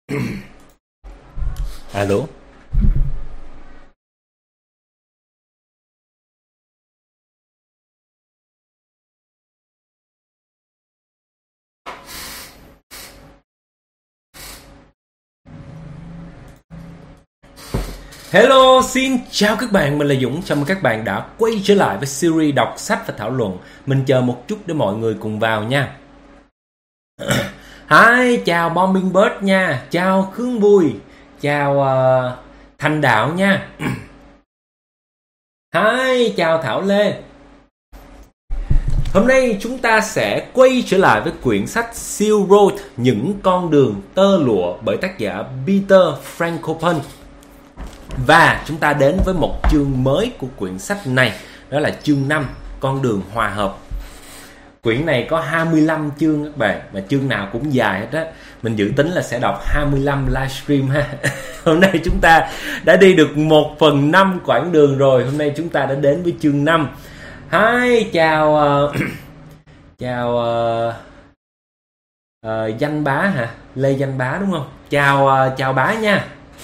Alo. Hello, xin chào các bạn, mình là Dũng. Chào mừng các bạn đã quay trở lại với series đọc sách và thảo luận. Mình chờ một chút để mọi người cùng vào nha. Hi, chào Bombing Bird nha. Chào Khương Bùi. Chào Thành Đạo nha. Hi, chào Thảo Lê. Hôm nay chúng ta sẽ quay trở lại với quyển sách Silk Road, những con đường tơ lụa bởi tác giả Peter Frankopan. Và chúng ta đến với một chương mới của quyển sách này, đó là chương 5, con đường hòa hợp. Quyển này có 25 chương các bạn, mà chương nào cũng dài hết á. Mình dự tính là sẽ đọc 25 livestream ha. Hôm nay chúng ta đã đi được 1/5 quãng đường rồi. Hôm nay chúng ta đã đến với chương 5. Hi, chào Danh Bá hả? Lê Danh Bá đúng không? Chào Bá nha.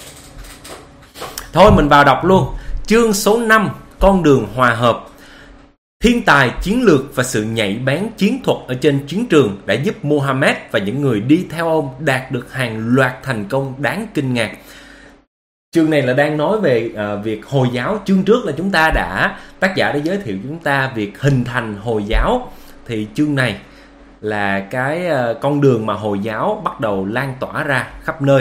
Thôi mình vào đọc luôn. Chương số 5, con đường hòa hợp. Thiên tài chiến lược và sự nhạy bén chiến thuật ở trên chiến trường đã giúp Mohammed và những người đi theo ông đạt được hàng loạt thành công đáng kinh ngạc. Chương này là đang nói về việc Hồi giáo. Chương trước là tác giả đã giới thiệu chúng ta việc hình thành Hồi giáo. Thì chương này là cái con đường mà Hồi giáo bắt đầu lan tỏa ra khắp nơi.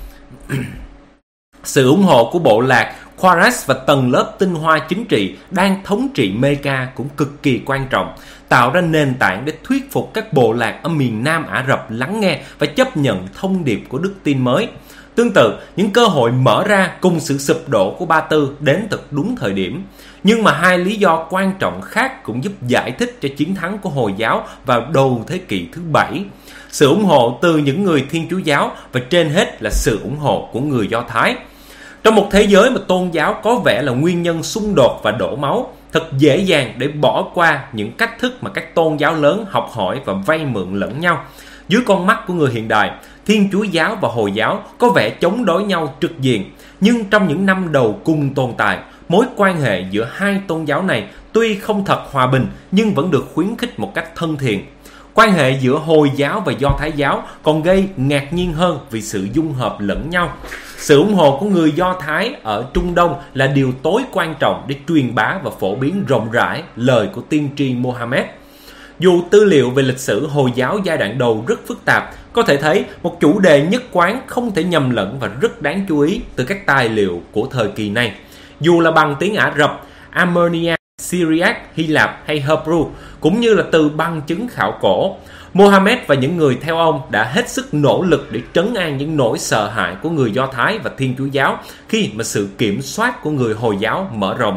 Sự ủng hộ của bộ lạc Khawarij và tầng lớp tinh hoa chính trị đang thống trị Mecca cũng cực kỳ quan trọng, tạo ra nền tảng để thuyết phục các bộ lạc ở miền Nam Ả Rập lắng nghe và chấp nhận thông điệp của đức tin mới. Tương tự, những cơ hội mở ra cùng sự sụp đổ của Ba Tư đến thật đúng thời điểm. Nhưng mà hai lý do quan trọng khác cũng giúp giải thích cho chiến thắng của Hồi giáo vào đầu thế kỷ thứ 7. Sự ủng hộ từ những người Thiên Chúa giáo và trên hết là sự ủng hộ của người Do Thái. Trong một thế giới mà tôn giáo có vẻ là nguyên nhân xung đột và đổ máu, thật dễ dàng để bỏ qua những cách thức mà các tôn giáo lớn học hỏi và vay mượn lẫn nhau. Dưới con mắt của người hiện đại, Thiên Chúa giáo và Hồi giáo có vẻ chống đối nhau trực diện. Nhưng trong những năm đầu cùng tồn tại, mối quan hệ giữa hai tôn giáo này tuy không thật hòa bình nhưng vẫn được khuyến khích một cách thân thiện. Quan hệ giữa Hồi giáo và Do Thái giáo còn gây ngạc nhiên hơn vì sự dung hợp lẫn nhau. Sự ủng hộ của người Do Thái ở Trung Đông là điều tối quan trọng để truyền bá và phổ biến rộng rãi lời của tiên tri Mohammed. Dù tư liệu về lịch sử Hồi giáo giai đoạn đầu rất phức tạp, có thể thấy một chủ đề nhất quán không thể nhầm lẫn và rất đáng chú ý từ các tài liệu của thời kỳ này. Dù là bằng tiếng Ả Rập, Armenia, Syriac, Hy Lạp hay Hebrew, cũng như là từ bằng chứng khảo cổ, Mohammed và những người theo ông đã hết sức nỗ lực để trấn an những nỗi sợ hãi của người Do Thái và Thiên Chúa giáo khi mà sự kiểm soát của người Hồi giáo mở rộng.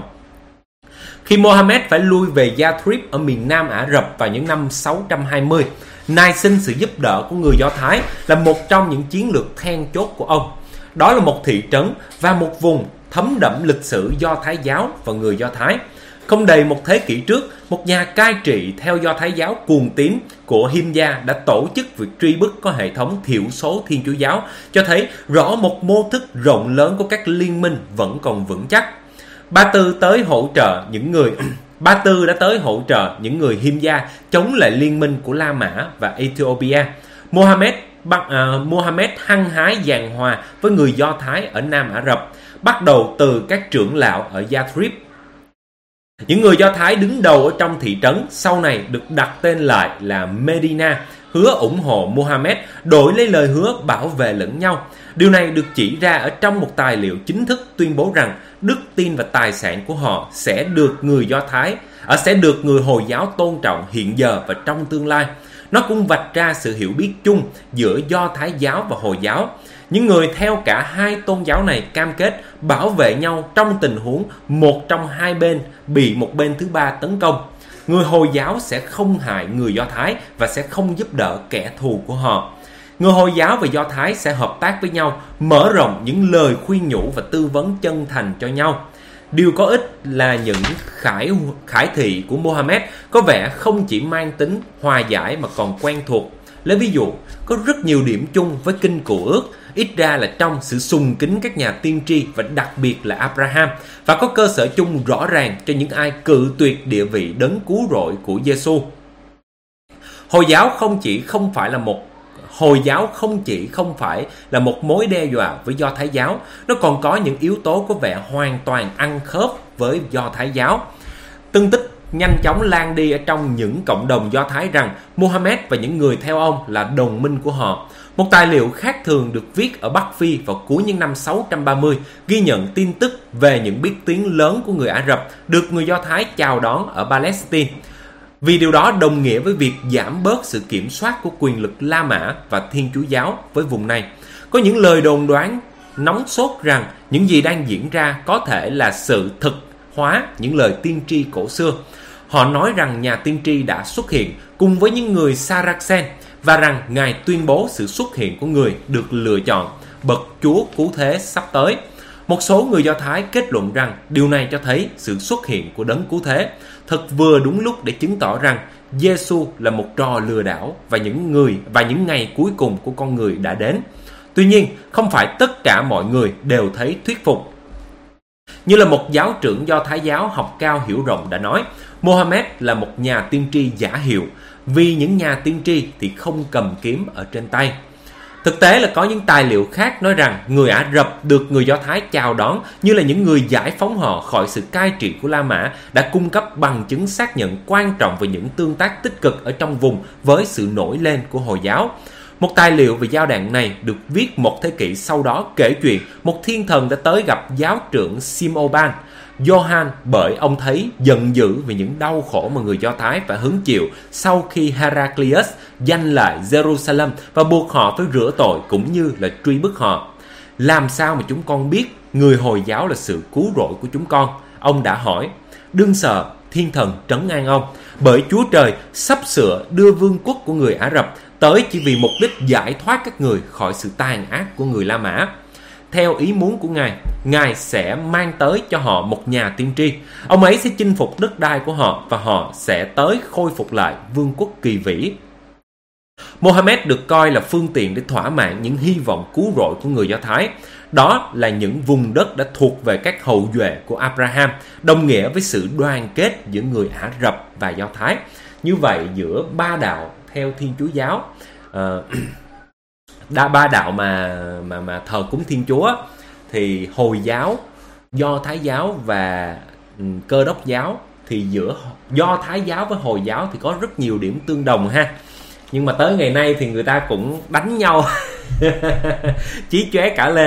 Khi Mohammed phải lui về Yathrib ở miền Nam Ả Rập vào những năm 620, nài xin sự giúp đỡ của người Do Thái là một trong những chiến lược then chốt của ông. Đó là một thị trấn và một vùng thấm đẫm lịch sử Do Thái giáo và người Do Thái. Không đầy một thế kỷ trước, một nhà cai trị theo Do Thái giáo cuồng tín của Himya đã tổ chức việc truy bức có hệ thống thiểu số Thiên Chúa giáo, cho thấy rõ một mô thức rộng lớn của các liên minh vẫn còn vững chắc. Ba Tư đã tới hỗ trợ những người Himya chống lại liên minh của La Mã và Ethiopia. Mohammed hăng hái giằng hòa với người Do Thái ở Nam Ả Rập, bắt đầu từ các trưởng lão ở Yathrib. Những người Do Thái đứng đầu ở trong thị trấn sau này được đặt tên lại là Medina, hứa ủng hộ Mohammed, đổi lấy lời hứa bảo vệ lẫn nhau. Điều này được chỉ ra ở trong một tài liệu chính thức tuyên bố rằng đức tin và tài sản của họ sẽ được người Hồi giáo tôn trọng hiện giờ và trong tương lai. Nó cũng vạch ra sự hiểu biết chung giữa Do Thái giáo và Hồi giáo. Những người theo cả hai tôn giáo này cam kết bảo vệ nhau trong tình huống một trong hai bên bị một bên thứ ba tấn công. Người Hồi giáo sẽ không hại người Do Thái và sẽ không giúp đỡ kẻ thù của họ. Người Hồi giáo và Do Thái sẽ hợp tác với nhau, mở rộng những lời khuyên nhủ và tư vấn chân thành cho nhau. Điều có ích là những khải thị của Mohammed có vẻ không chỉ mang tính hòa giải mà còn quen thuộc. Lấy ví dụ, có rất nhiều điểm chung với Kinh Cựu Ước, ít ra là trong sự sùng kính các nhà tiên tri và đặc biệt là Abraham, và có cơ sở chung rõ ràng cho những ai cự tuyệt địa vị đấng cứu rỗi của Giêsu. Hồi giáo không chỉ không phải là một mối đe dọa với Do Thái giáo, nó còn có những yếu tố có vẻ hoàn toàn ăn khớp với Do Thái giáo. Tin tức nhanh chóng lan đi ở trong những cộng đồng Do Thái rằng Muhammad và những người theo ông là đồng minh của họ. Một tài liệu khác thường được viết ở Bắc Phi vào cuối những năm 630 ghi nhận tin tức về những biết tiếng lớn của người Ả Rập được người Do Thái chào đón ở Palestine, vì điều đó đồng nghĩa với việc giảm bớt sự kiểm soát của quyền lực La Mã và Thiên Chúa giáo với vùng này. Có những lời đồn đoán nóng sốt rằng những gì đang diễn ra có thể là sự thực hóa những lời tiên tri cổ xưa. Họ nói rằng nhà tiên tri đã xuất hiện cùng với những người Saracen và rằng Ngài tuyên bố sự xuất hiện của người được lựa chọn, bậc Chúa cứu thế sắp tới. Một số người Do Thái kết luận rằng điều này cho thấy sự xuất hiện của đấng cứu thế, thật vừa đúng lúc để chứng tỏ rằng Giêsu là một trò lừa đảo và những ngày cuối cùng của con người đã đến. Tuy nhiên, không phải tất cả mọi người đều thấy thuyết phục. Như là một giáo trưởng Do Thái giáo học cao hiểu rộng đã nói, Mohammed là một nhà tiên tri giả hiệu, vì những nhà tiên tri thì không cầm kiếm ở trên tay. Thực tế là có những tài liệu khác nói rằng người Ả Rập được người Do Thái chào đón như là những người giải phóng họ khỏi sự cai trị của La Mã đã cung cấp bằng chứng xác nhận quan trọng về những tương tác tích cực ở trong vùng với sự nổi lên của Hồi giáo. Một tài liệu về giao đạn này được viết một thế kỷ sau đó kể chuyện một thiên thần đã tới gặp giáo trưởng Simoban Johann bởi ông thấy giận dữ về những đau khổ mà người Do Thái phải hứng chịu sau khi Heraclius giành lại Jerusalem và buộc họ phải rửa tội cũng như là truy bức họ. Làm sao mà chúng con biết người Hồi giáo là sự cứu rỗi của chúng con? Ông đã hỏi. Đừng sợ, thiên thần trấn an ông, bởi Chúa Trời sắp sửa đưa vương quốc của người Ả Rập tới chỉ vì mục đích giải thoát các người khỏi sự tàn ác của người La Mã. Theo ý muốn của Ngài, Ngài sẽ mang tới cho họ một nhà tiên tri. Ông ấy sẽ chinh phục đất đai của họ và họ sẽ tới khôi phục lại vương quốc kỳ vĩ. Mohammed được coi là phương tiện để thỏa mãn những hy vọng cứu rỗi của người Do Thái. Đó là những vùng đất đã thuộc về các hậu duệ của Abraham, đồng nghĩa với sự đoàn kết giữa người Ả Rập và Do Thái. Như vậy giữa ba đạo theo Thiên Chúa giáo, ba đạo mà thờ cúng Thiên Chúa thì Hồi giáo, Do Thái giáo và Cơ Đốc giáo, thì giữa Do Thái giáo với Hồi giáo thì có rất nhiều điểm tương đồng ha. Nhưng mà tới ngày nay thì người ta cũng đánh nhau chí chóe cả lên.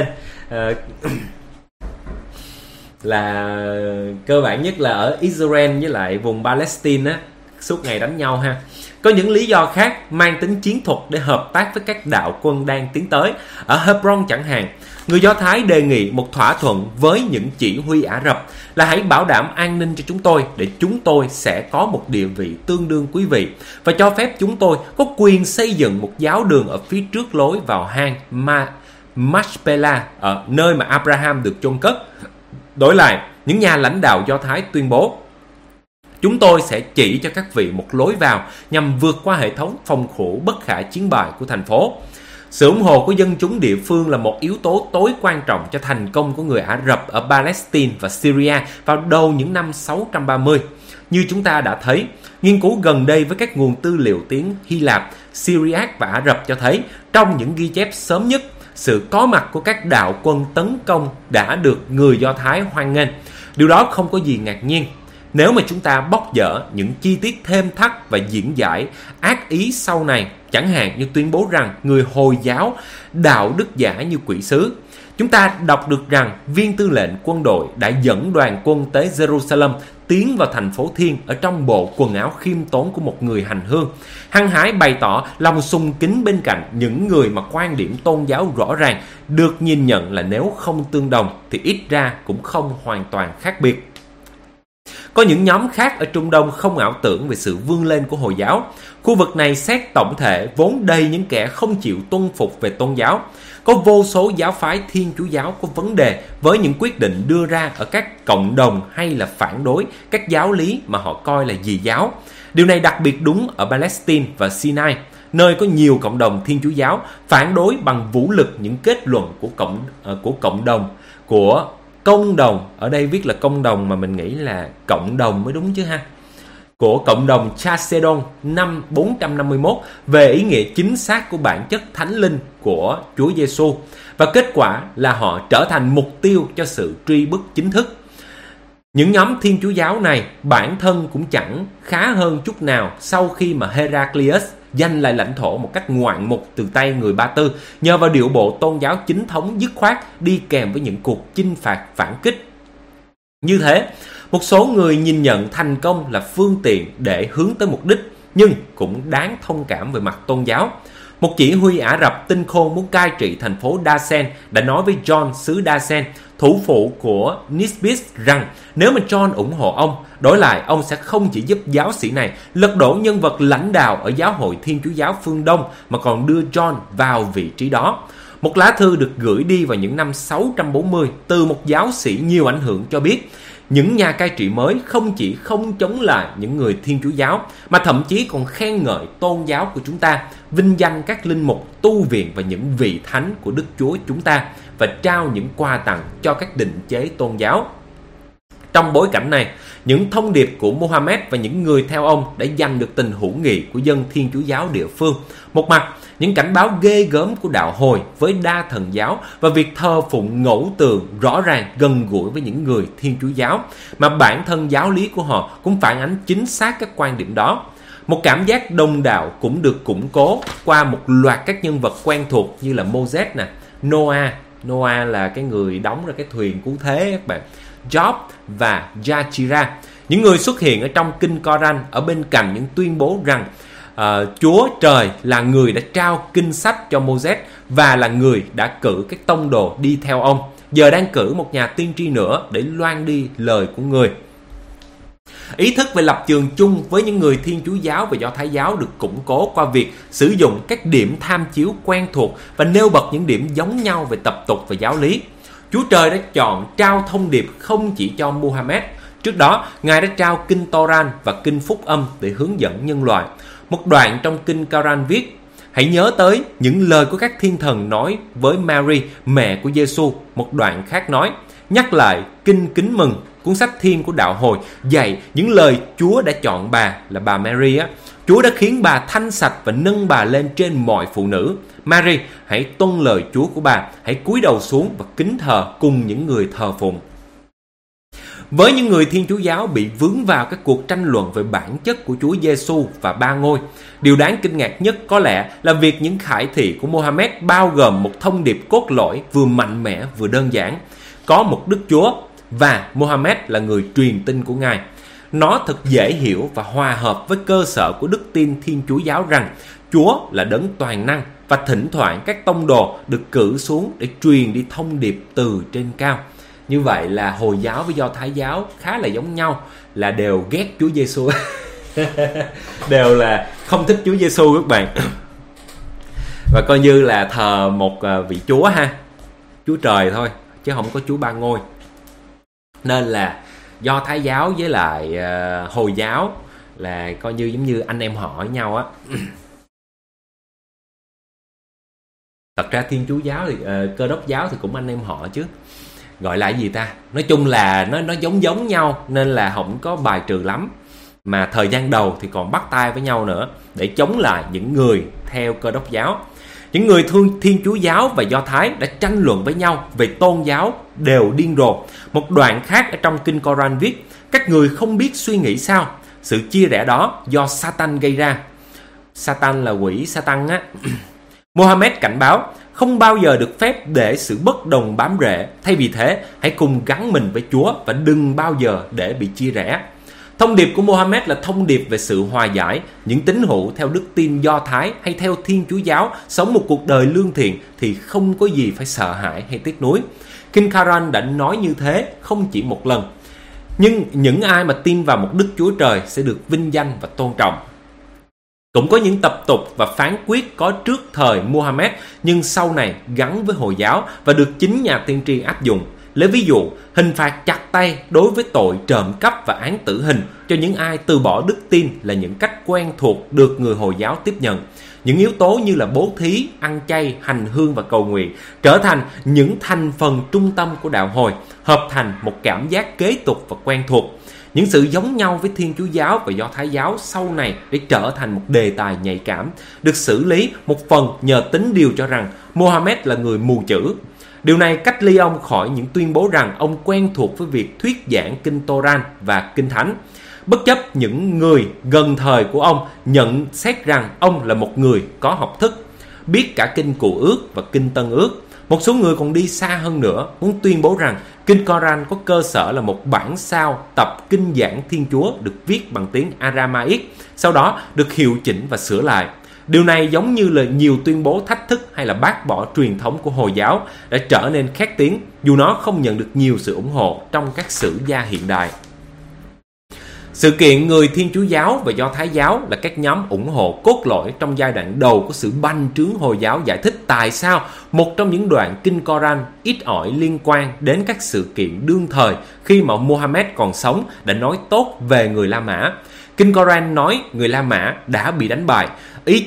Là cơ bản nhất là ở Israel với lại vùng Palestine á, suốt ngày đánh nhau ha. Có những lý do khác mang tính chiến thuật để hợp tác với các đạo quân đang tiến tới. Ở Hebron chẳng hạn, người Do Thái đề nghị một thỏa thuận với những chỉ huy Ả Rập là hãy bảo đảm an ninh cho chúng tôi để chúng tôi sẽ có một địa vị tương đương quý vị và cho phép chúng tôi có quyền xây dựng một giáo đường ở phía trước lối vào hang Machpelah, ở nơi mà Abraham được chôn cất. Đổi lại, những nhà lãnh đạo Do Thái tuyên bố chúng tôi sẽ chỉ cho các vị một lối vào nhằm vượt qua hệ thống phòng thủ bất khả chiến bại của thành phố. Sự ủng hộ của dân chúng địa phương là một yếu tố tối quan trọng cho thành công của người Ả Rập ở Palestine và Syria vào đầu những năm 630. Như chúng ta đã thấy, nghiên cứu gần đây với các nguồn tư liệu tiếng Hy Lạp, Syriac và Ả Rập cho thấy trong những ghi chép sớm nhất, sự có mặt của các đạo quân tấn công đã được người Do Thái hoan nghênh. Điều đó không có gì ngạc nhiên nếu mà chúng ta bóc dỡ những chi tiết thêm thắt và diễn giải ác ý sau này, chẳng hạn như tuyên bố rằng người Hồi giáo đạo đức giả như quỷ sứ. Chúng ta đọc được rằng viên tư lệnh quân đội đã dẫn đoàn quân tới Jerusalem tiến vào thành phố Thiên ở trong bộ quần áo khiêm tốn của một người hành hương, hăng hái bày tỏ lòng sùng kính bên cạnh những người mà quan điểm tôn giáo rõ ràng được nhìn nhận là nếu không tương đồng thì ít ra cũng không hoàn toàn khác biệt. Có những nhóm khác ở Trung Đông không ảo tưởng về sự vươn lên của Hồi giáo. Khu vực này xét tổng thể vốn đầy những kẻ không chịu tuân phục về tôn giáo. Có vô số giáo phái Thiên Chúa giáo có vấn đề với những quyết định đưa ra ở các cộng đồng hay là phản đối các giáo lý mà họ coi là dị giáo. Điều này đặc biệt đúng ở Palestine và Sinai, nơi có nhiều cộng đồng Thiên Chúa giáo phản đối bằng vũ lực những kết luận của công đồng, ở đây viết là công đồng mà mình nghĩ là cộng đồng mới đúng chứ ha, của cộng đồng Chalcedon năm 451 về ý nghĩa chính xác của bản chất thánh linh của Chúa Giêsu, và kết quả là họ trở thành mục tiêu cho sự truy bức chính thức. Những nhóm Thiên Chúa giáo này bản thân cũng chẳng khá hơn chút nào sau khi mà Heraclius giành lại lãnh thổ một cách ngoạn mục từ tay người Ba Tư nhờ vào điệu bộ tôn giáo chính thống dứt khoát đi kèm với những cuộc chinh phạt phản kích. Như thế, một số người nhìn nhận thành công là phương tiện để hướng tới mục đích, nhưng cũng đáng thông cảm về mặt tôn giáo. Một chỉ huy Ả Rập tinh khôn muốn cai trị thành phố Dasen đã nói với John xứ Dasen, thủ phụ của Nisbis, rằng nếu mà John ủng hộ ông, đổi lại ông sẽ không chỉ giúp giáo sĩ này lật đổ nhân vật lãnh đạo ở giáo hội Thiên Chúa giáo phương Đông, mà còn đưa John vào vị trí đó. Một lá thư được gửi đi vào những năm 640 từ một giáo sĩ nhiều ảnh hưởng cho biết, những nhà cai trị mới không chỉ không chống lại những người Thiên Chúa giáo, mà thậm chí còn khen ngợi tôn giáo của chúng ta, vinh danh các linh mục, tu viện và những vị thánh của Đức Chúa chúng ta, và trao những quà tặng cho các định chế tôn giáo. Trong bối cảnh này, những thông điệp của Muhammad và những người theo ông đã giành được tình hữu nghị của dân Thiên Chúa giáo địa phương. Một mặt, những cảnh báo ghê gớm của đạo Hồi với đa thần giáo và việc thờ phụng ngẫu tượng rõ ràng gần gũi với những người Thiên Chúa giáo, mà bản thân giáo lý của họ cũng phản ánh chính xác các quan điểm đó. Một cảm giác đồng đạo cũng được củng cố qua một loạt các nhân vật quen thuộc như là Moses nè, Noah là cái người đóng ra cái thuyền cứu thế các bạn, Job và Jachira, những người xuất hiện ở trong kinh Koran ở bên cạnh những tuyên bố rằng Chúa Trời là người đã trao kinh sách cho Moses và là người đã cử các tông đồ đi theo ông, giờ đang cử một nhà tiên tri nữa để loan đi lời của người. Ý thức về lập trường chung với những người Thiên Chúa giáo và Do Thái giáo được củng cố qua việc sử dụng các điểm tham chiếu quen thuộc và nêu bật những điểm giống nhau về tập tục và giáo lý. Chúa Trời đã chọn trao thông điệp không chỉ cho Muhammad. Trước đó, Ngài đã trao kinh Toran và kinh Phúc Âm để hướng dẫn nhân loại. Một đoạn trong kinh Koran viết: hãy nhớ tới những lời của các thiên thần nói với Mary, mẹ của Giêsu. Một đoạn khác nói: nhắc lại kinh Kính Mừng, cuốn sách thiên của đạo Hồi, dạy những lời Chúa đã chọn bà, là bà Mary á. Chúa đã khiến bà thanh sạch và nâng bà lên trên mọi phụ nữ. Mary, hãy tuân lời Chúa của bà, hãy cúi đầu xuống và kính thờ cùng những người thờ phụng. Với những người Thiên Chúa giáo bị vướng vào các cuộc tranh luận về bản chất của Chúa Giêsu và ba ngôi, điều đáng kinh ngạc nhất có lẽ là việc những khải thị của Muhammad bao gồm một thông điệp cốt lõi vừa mạnh mẽ vừa đơn giản: có một Đức Chúa và Muhammad là người truyền tin của Ngài. Nó thật dễ hiểu và hòa hợp với cơ sở của đức tin Thiên Chúa giáo rằng Chúa là đấng toàn năng, và thỉnh thoảng các tông đồ được cử xuống để truyền đi thông điệp từ trên cao. Như vậy là Hồi giáo với Do Thái giáo khá là giống nhau, là đều ghét Chúa Giêsu, đều là không thích Chúa Giêsu các bạn, và coi như là thờ một vị Chúa ha, Chúa Trời thôi, chứ không có Chúa ba ngôi. Nên là Do Thái giáo với lại Hồi giáo là coi như giống như anh em họ với nhau á. Thật ra Thiên Chúa giáo thì Cơ Đốc giáo thì cũng anh em họ chứ, gọi là gì ta, nói chung là nó giống nhau, nên là không có bài trừ lắm. Mà thời gian đầu thì còn bắt tay với nhau nữa để chống lại những người theo Cơ Đốc giáo. Những người Thiên Chúa giáo và Do Thái đã tranh luận với nhau về tôn giáo đều điên rồ. Một đoạn khác ở trong kinh Koran viết: các người không biết suy nghĩ sao, sự chia rẽ đó do Satan gây ra. Satan là quỷ Satan á. Muhammad cảnh báo không bao giờ được phép để sự bất đồng bám rễ, thay vì thế hãy cùng gắn mình với Chúa và đừng bao giờ để bị chia rẽ. Thông điệp của Muhammad là thông điệp về sự hòa giải. Những tín hữu theo đức tin Do Thái hay theo Thiên Chúa giáo sống một cuộc đời lương thiện thì không có gì phải sợ hãi hay tiếc nuối. Kinh Koran đã nói như thế không chỉ một lần. Nhưng những ai mà tin vào một Đức Chúa Trời sẽ được vinh danh và tôn trọng. Cũng có những tập tục và phán quyết có trước thời Muhammad nhưng sau này gắn với Hồi giáo và được chính nhà tiên tri áp dụng. Lấy ví dụ, hình phạt chặt tay đối với tội trộm cắp và án tử hình cho những ai từ bỏ đức tin là những cách quen thuộc được người Hồi giáo tiếp nhận. Những yếu tố như là bố thí, ăn chay, hành hương và cầu nguyện trở thành những thành phần trung tâm của đạo hồi, hợp thành một cảm giác kế tục và quen thuộc. Những sự giống nhau với Thiên Chúa giáo và Do Thái giáo sau này để trở thành một đề tài nhạy cảm, được xử lý một phần nhờ tính điều cho rằng Mohammed là người mù chữ. Điều này cách ly ông khỏi những tuyên bố rằng ông quen thuộc với việc thuyết giảng kinh Toran và kinh Thánh. Bất chấp những người gần thời của ông nhận xét rằng ông là một người có học thức, biết cả kinh Cựu Ước và kinh Tân Ước. Một số người còn đi xa hơn nữa, muốn tuyên bố rằng kinh Koran có cơ sở là một bản sao tập kinh giảng Thiên Chúa được viết bằng tiếng Aramaic, sau đó được hiệu chỉnh và sửa lại. Điều này giống như là nhiều tuyên bố thách thức hay là bác bỏ truyền thống của Hồi giáo đã trở nên khét tiếng, dù nó không nhận được nhiều sự ủng hộ trong các sử gia hiện đại. Sự kiện người Thiên Chúa giáo và Do Thái giáo là các nhóm ủng hộ cốt lõi trong giai đoạn đầu của sự bành trướng Hồi giáo giải thích tại sao một trong những đoạn kinh Koran ít ỏi liên quan đến các sự kiện đương thời khi mà Muhammad còn sống đã nói tốt về người La Mã. Kinh Koran nói người La Mã đã bị đánh bại, ý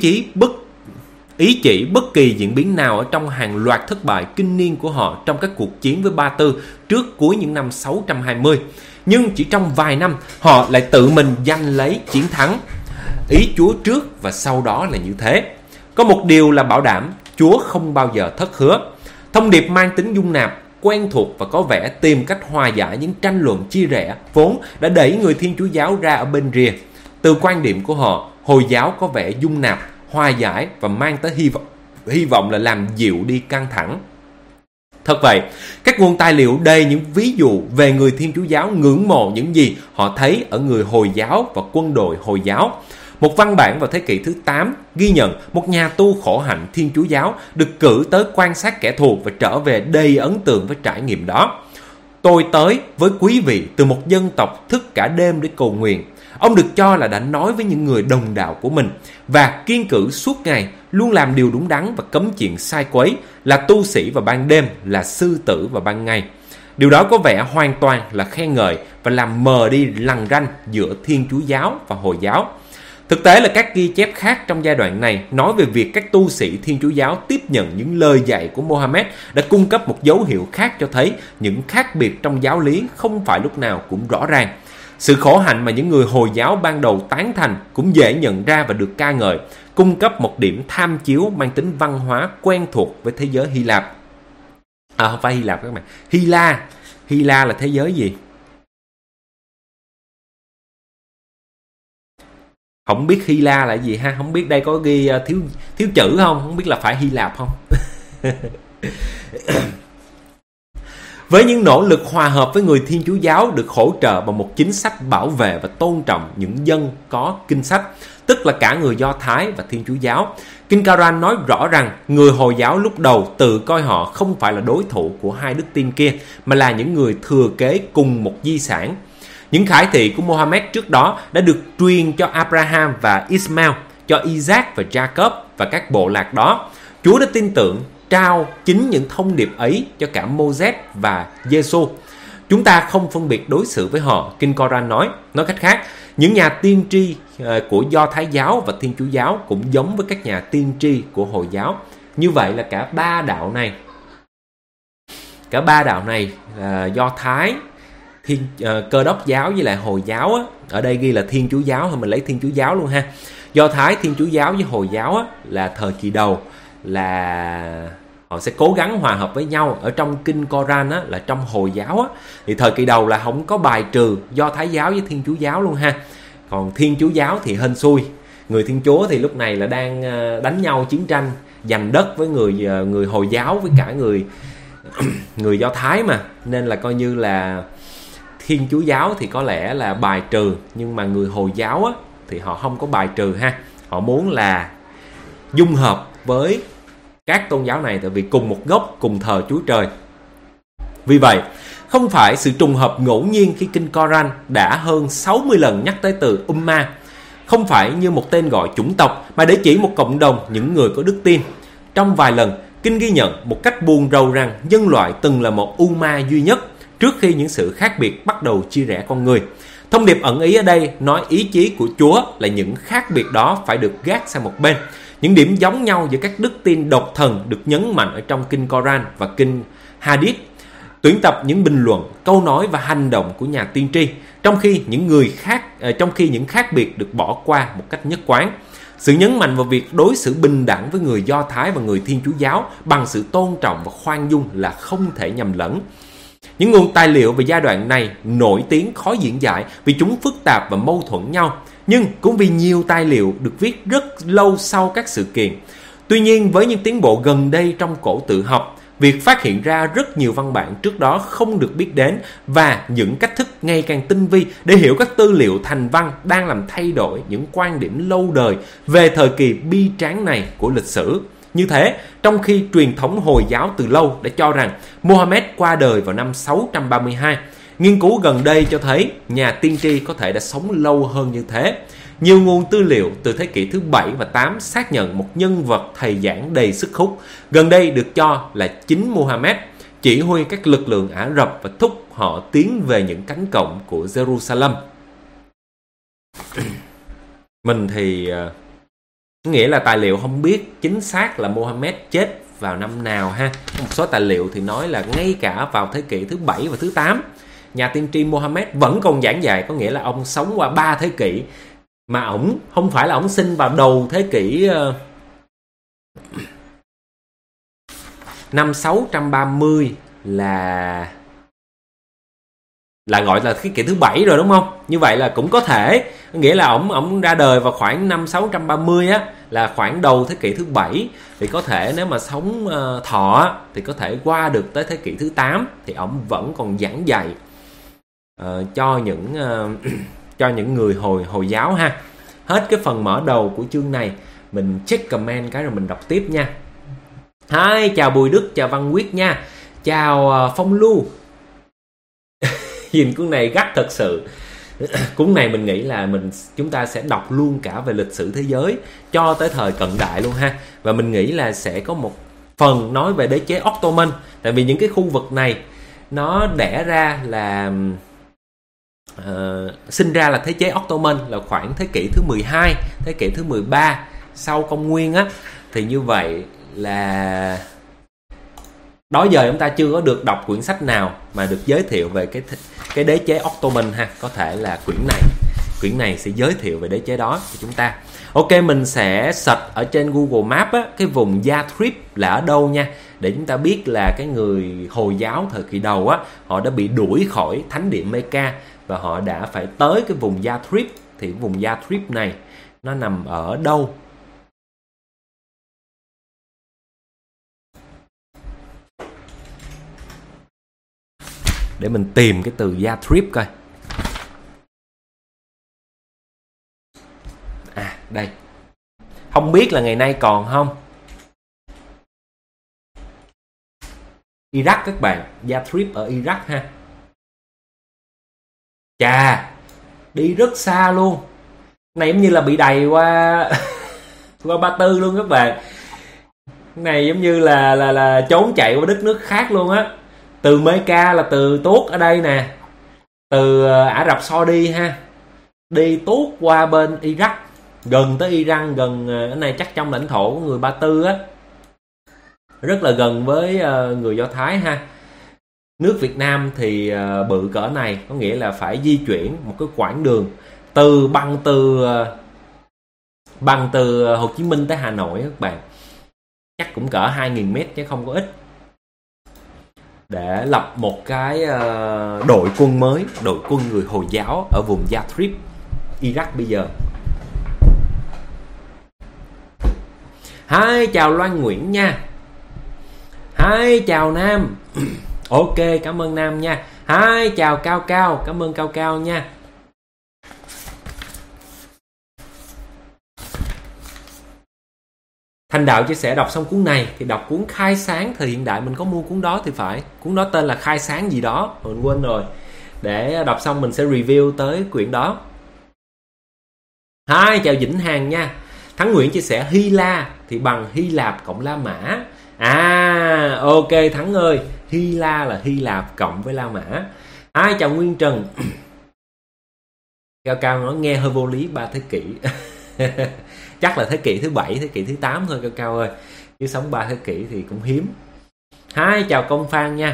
chỉ bất kỳ diễn biến nào ở trong hàng loạt thất bại kinh niên của họ trong các cuộc chiến với Ba Tư trước cuối những năm 620. Nhưng chỉ trong vài năm, họ lại tự mình giành lấy chiến thắng. Ý Chúa trước và sau đó là như thế. Có một điều là bảo đảm, Chúa không bao giờ thất hứa. Thông điệp mang tính dung nạp, quen thuộc và có vẻ tìm cách hòa giải những tranh luận chia rẽ vốn đã đẩy người Thiên Chúa giáo ra ở bên rìa. Từ quan điểm của họ, Hồi giáo có vẻ dung nạp, hòa giải và mang tới hy vọng là làm dịu đi căng thẳng. Thật vậy, các nguồn tài liệu đầy những ví dụ về người Thiên Chúa giáo ngưỡng mộ những gì họ thấy ở người Hồi giáo và quân đội Hồi giáo. Một văn bản vào thế kỷ thứ 8 ghi nhận một nhà tu khổ hạnh Thiên Chúa giáo được cử tới quan sát kẻ thù và trở về đầy ấn tượng với trải nghiệm đó. Tôi tới với quý vị từ một dân tộc thức cả đêm để cầu nguyện. Ông được cho là đã nói với những người đồng đạo của mình và kiên cử suốt ngày, luôn làm điều đúng đắn và cấm chuyện sai quấy, là tu sĩ vào ban đêm, là sư tử vào ban ngày. Điều đó có vẻ hoàn toàn là khen ngợi và làm mờ đi lằn ranh giữa Thiên Chúa giáo và Hồi giáo. Thực tế là các ghi chép khác trong giai đoạn này nói về việc các tu sĩ Thiên Chúa giáo tiếp nhận những lời dạy của Mohammed đã cung cấp một dấu hiệu khác cho thấy những khác biệt trong giáo lý không phải lúc nào cũng rõ ràng. Sự khổ hạnh mà những người Hồi giáo ban đầu tán thành cũng dễ nhận ra và được ca ngợi, cung cấp một điểm tham chiếu mang tính văn hóa quen thuộc với thế giới Hy Lạp. Không phải Hy Lạp các bạn, Hy La. Hy La là thế giới gì? Không biết Hy La là gì ha? Không biết đây có ghi thiếu chữ không? Không biết là phải Hy Lạp không? Với những nỗ lực hòa hợp với người Thiên Chúa giáo được hỗ trợ bằng một chính sách bảo vệ và tôn trọng những dân có kinh sách, tức là cả người Do Thái và Thiên Chúa giáo. Kinh Koran nói rõ rằng người Hồi giáo lúc đầu tự coi họ không phải là đối thủ của hai đức tin kia, mà là những người thừa kế cùng một di sản. Những khải thị của Mohammed trước đó đã được truyền cho Abraham và Ismail, cho Isaac và Jacob và các bộ lạc đó. Chúa đã tin tưởng trao chính những thông điệp ấy cho cả Moses và Giê-xu. Chúng ta không phân biệt đối xử với họ, Kinh Koran nói. Nói cách khác, những nhà tiên tri của Do Thái giáo và Thiên Chúa giáo cũng giống với các nhà tiên tri của Hồi giáo. Như vậy là cả ba đạo này Do Thái, Cơ Đốc giáo với lại Hồi giáo á, ở đây ghi là Thiên Chúa giáo, thôi mình lấy Thiên Chúa giáo luôn ha. Do Thái, Thiên Chúa giáo với Hồi giáo á, là thời kỳ đầu là họ sẽ cố gắng hòa hợp với nhau. Ở trong kinh Koran á, là trong Hồi giáo á, thì thời kỳ đầu là không có bài trừ Do Thái giáo với Thiên Chúa giáo luôn ha. Còn Thiên Chúa giáo thì hên xui, người Thiên Chúa thì lúc này là đang đánh nhau chiến tranh giành đất với người Hồi giáo với cả người Do Thái mà, nên là coi như là Thiên Chúa giáo thì có lẽ là bài trừ, nhưng mà người Hồi giáo á, thì họ không có bài trừ ha. Họ muốn là dung hợp với các tôn giáo này, tại vì cùng một gốc, cùng thờ Chúa Trời. Vì vậy, không phải sự trùng hợp ngẫu nhiên khi kinh Koran đã hơn 60 lần nhắc tới từ Ummah, không phải như một tên gọi chủng tộc, mà để chỉ một cộng đồng những người có đức tin. Trong vài lần, kinh ghi nhận một cách buồn rầu rằng nhân loại từng là một Ummah duy nhất trước khi những sự khác biệt bắt đầu chia rẽ con người. Thông điệp ẩn ý ở đây nói ý chí của Chúa là những khác biệt đó phải được gác sang một bên. Những điểm giống nhau giữa các đức tin độc thần được nhấn mạnh ở trong kinh Koran và kinh Hadith, tuyển tập những bình luận, câu nói và hành động của nhà tiên tri, trong khi những khác biệt được bỏ qua một cách nhất quán. Sự nhấn mạnh vào việc đối xử bình đẳng với người Do Thái và người Thiên Chúa giáo bằng sự tôn trọng và khoan dung là không thể nhầm lẫn. Những nguồn tài liệu về giai đoạn này nổi tiếng khó diễn giải vì chúng phức tạp và mâu thuẫn nhau, nhưng cũng vì nhiều tài liệu được viết rất lâu sau các sự kiện. Tuy nhiên, với những tiến bộ gần đây trong cổ tự học, việc phát hiện ra rất nhiều văn bản trước đó không được biết đến và những cách thức ngày càng tinh vi để hiểu các tư liệu thành văn đang làm thay đổi những quan điểm lâu đời về thời kỳ bi tráng này của lịch sử. Như thế, trong khi truyền thống Hồi giáo từ lâu đã cho rằng Mohammed qua đời vào năm 632, nghiên cứu gần đây cho thấy nhà tiên tri có thể đã sống lâu hơn như thế. Nhiều nguồn tư liệu từ thế kỷ thứ 7 và 8 xác nhận một nhân vật thầy giảng đầy sức hút, gần đây được cho là chính Mohammed, chỉ huy các lực lượng Ả Rập và thúc họ tiến về những cánh cổng của Jerusalem. Mình thì nghĩa là tài liệu không biết chính xác là Mohammed chết vào năm nào ha. Một số tài liệu thì nói là ngay cả vào thế kỷ thứ 7 và thứ 8, nhà tiên tri Mohammed vẫn còn giảng dạy, có nghĩa là ông sống qua 3 thế kỷ. Mà ổng không phải là ổng sinh vào đầu thế kỷ năm 630 là gọi là thế kỷ thứ 7 rồi đúng không? Như vậy là cũng có thể, nghĩa là ổng ra đời vào khoảng năm 630 á, là khoảng đầu thế kỷ thứ 7, thì có thể nếu mà sống thọ thì có thể qua được tới thế kỷ thứ 8 thì ổng vẫn còn giảng dạy cho những người Hồi giáo ha. Hết cái phần mở đầu của chương này, mình check comment cái rồi mình đọc tiếp nha. Hi, chào Bùi Đức, chào Văn Quyết nha. Chào Phong Lưu. Nhìn cuốn này gắt thật sự. Cuốn này mình nghĩ là chúng ta sẽ đọc luôn cả về lịch sử thế giới cho tới thời cận đại luôn ha. Và mình nghĩ là sẽ có một phần nói về đế chế Ottoman. Tại vì những cái khu vực này nó đẻ ra là sinh ra là thế chế Ottoman là khoảng thế kỷ thứ 12, thế kỷ thứ 13 sau công nguyên á. Thì như vậy là đó giờ chúng ta chưa có được đọc quyển sách nào mà được giới thiệu về cái đế chế Ottoman ha. Có thể là quyển này sẽ giới thiệu về đế chế đó cho chúng ta. Ok, mình sẽ search ở trên Google Maps á, cái vùng Yathrib là ở đâu nha, để chúng ta biết là cái người Hồi giáo thời kỳ đầu á, họ đã bị đuổi khỏi thánh địa Mecca và họ đã phải tới cái vùng Yathrib. Thì vùng Yathrib này nó nằm ở đâu? Để mình tìm cái từ Yathrib coi. À, đây. Không biết là ngày nay còn không? Iraq các bạn. Yathrib ở Iraq ha. Chà, đi rất xa luôn. Này giống như là bị đầy qua Ba Tư luôn các bạn. Này giống như là trốn chạy qua đất nước khác luôn á. Từ Mecca là từ tuốt ở đây nè, từ Ả Rập Saudi ha, đi tuốt qua bên Iraq, gần tới Iran, gần cái này chắc trong lãnh thổ của người Ba Tư á, rất là gần với người Do Thái ha. Nước Việt Nam thì bự cỡ này, có nghĩa là phải di chuyển một cái quãng đường bằng từ Hồ Chí Minh tới Hà Nội các bạn, chắc cũng cỡ 2.000 mét chứ không có ít, để lập một cái đội quân mới, đội quân người Hồi giáo ở vùng Yathrib, Iraq bây giờ. Hi, chào Loan Nguyễn nha. Hi, chào Nam. Ok, cảm ơn Nam nha. Hi, chào Cao Cao, cảm ơn Cao Cao nha. Thành Đạo chia sẻ đọc xong cuốn này thì đọc cuốn Khai Sáng thời hiện đại. Mình có mua cuốn đó thì phải. Cuốn đó tên là Khai Sáng gì đó, mình quên rồi. Để đọc xong mình sẽ review tới quyển đó. Hi, chào Vĩnh Hằng nha. Thắng Nguyễn chia sẻ Hy La thì bằng Hy Lạp cộng La Mã. À, ok Thắng ơi. Hy La là Hy Lạp cộng với La Mã. Hi, chào Nguyên Trần. Cao Cao nói nghe hơi vô lý 3 thế kỷ. Chắc là thế kỷ thứ 7, thế kỷ thứ 8 thôi Cao Cao ơi, chứ sống 3 thế kỷ thì cũng hiếm. Hi, chào Công Phan nha.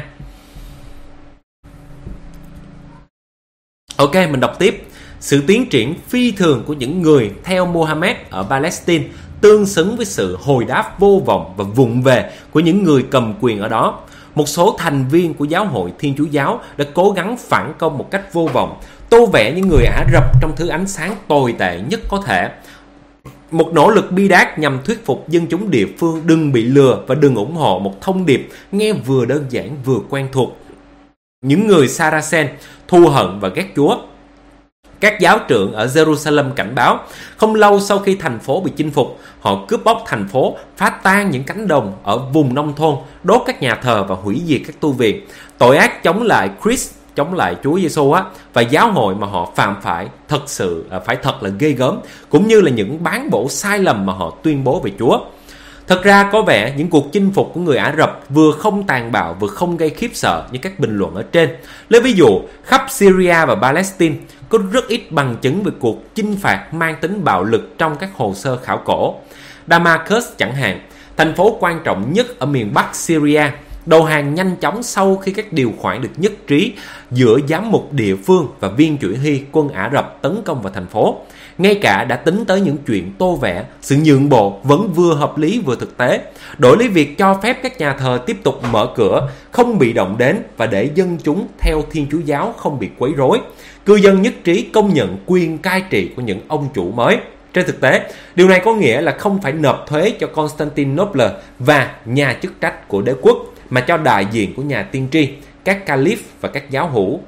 Ok, mình đọc tiếp. Sự tiến triển phi thường của những người theo Mohammed ở Palestine tương xứng với sự hồi đáp vô vọng và vụng về của những người cầm quyền ở đó. Một số thành viên của giáo hội Thiên Chúa giáo đã cố gắng phản công một cách vô vọng, tô vẽ những người Ả Rập trong thứ ánh sáng tồi tệ nhất có thể. Một nỗ lực bi đát nhằm thuyết phục dân chúng địa phương đừng bị lừa và đừng ủng hộ một thông điệp nghe vừa đơn giản vừa quen thuộc. Những người Saracen thù hận và ghét Chúa. Các giáo trưởng ở Jerusalem cảnh báo, không lâu sau khi thành phố bị chinh phục, họ cướp bóc thành phố, phá tan những cánh đồng ở vùng nông thôn, đốt các nhà thờ và hủy diệt các tu viện. Tội ác chống lại Christ, chống lại Chúa Giêsu và giáo hội mà họ phạm phải thật là ghê gớm, cũng như là những bán bổ sai lầm mà họ tuyên bố về Chúa. Thật ra có vẻ những cuộc chinh phục của người Ả Rập vừa không tàn bạo vừa không gây khiếp sợ như các bình luận ở trên. Lấy ví dụ, khắp Syria và Palestine có rất ít bằng chứng về cuộc chinh phạt mang tính bạo lực trong các hồ sơ khảo cổ. Damascus chẳng hạn, thành phố quan trọng nhất ở miền Bắc Syria, đầu hàng nhanh chóng sau khi các điều khoản được nhất trí giữa giám mục địa phương và viên chỉ huy quân Ả Rập tấn công vào thành phố. Ngay cả đã tính tới những chuyện tô vẽ, sự nhượng bộ vẫn vừa hợp lý vừa thực tế, đổi lấy việc cho phép các nhà thờ tiếp tục mở cửa, không bị động đến và để dân chúng theo Thiên Chúa giáo không bị quấy rối. Cư dân nhất trí công nhận quyền cai trị của những ông chủ mới. Trên thực tế, điều này có nghĩa là không phải nộp thuế cho Constantinople và nhà chức trách của đế quốc, mà cho đại diện của nhà tiên tri, các caliph và các giáo hữu.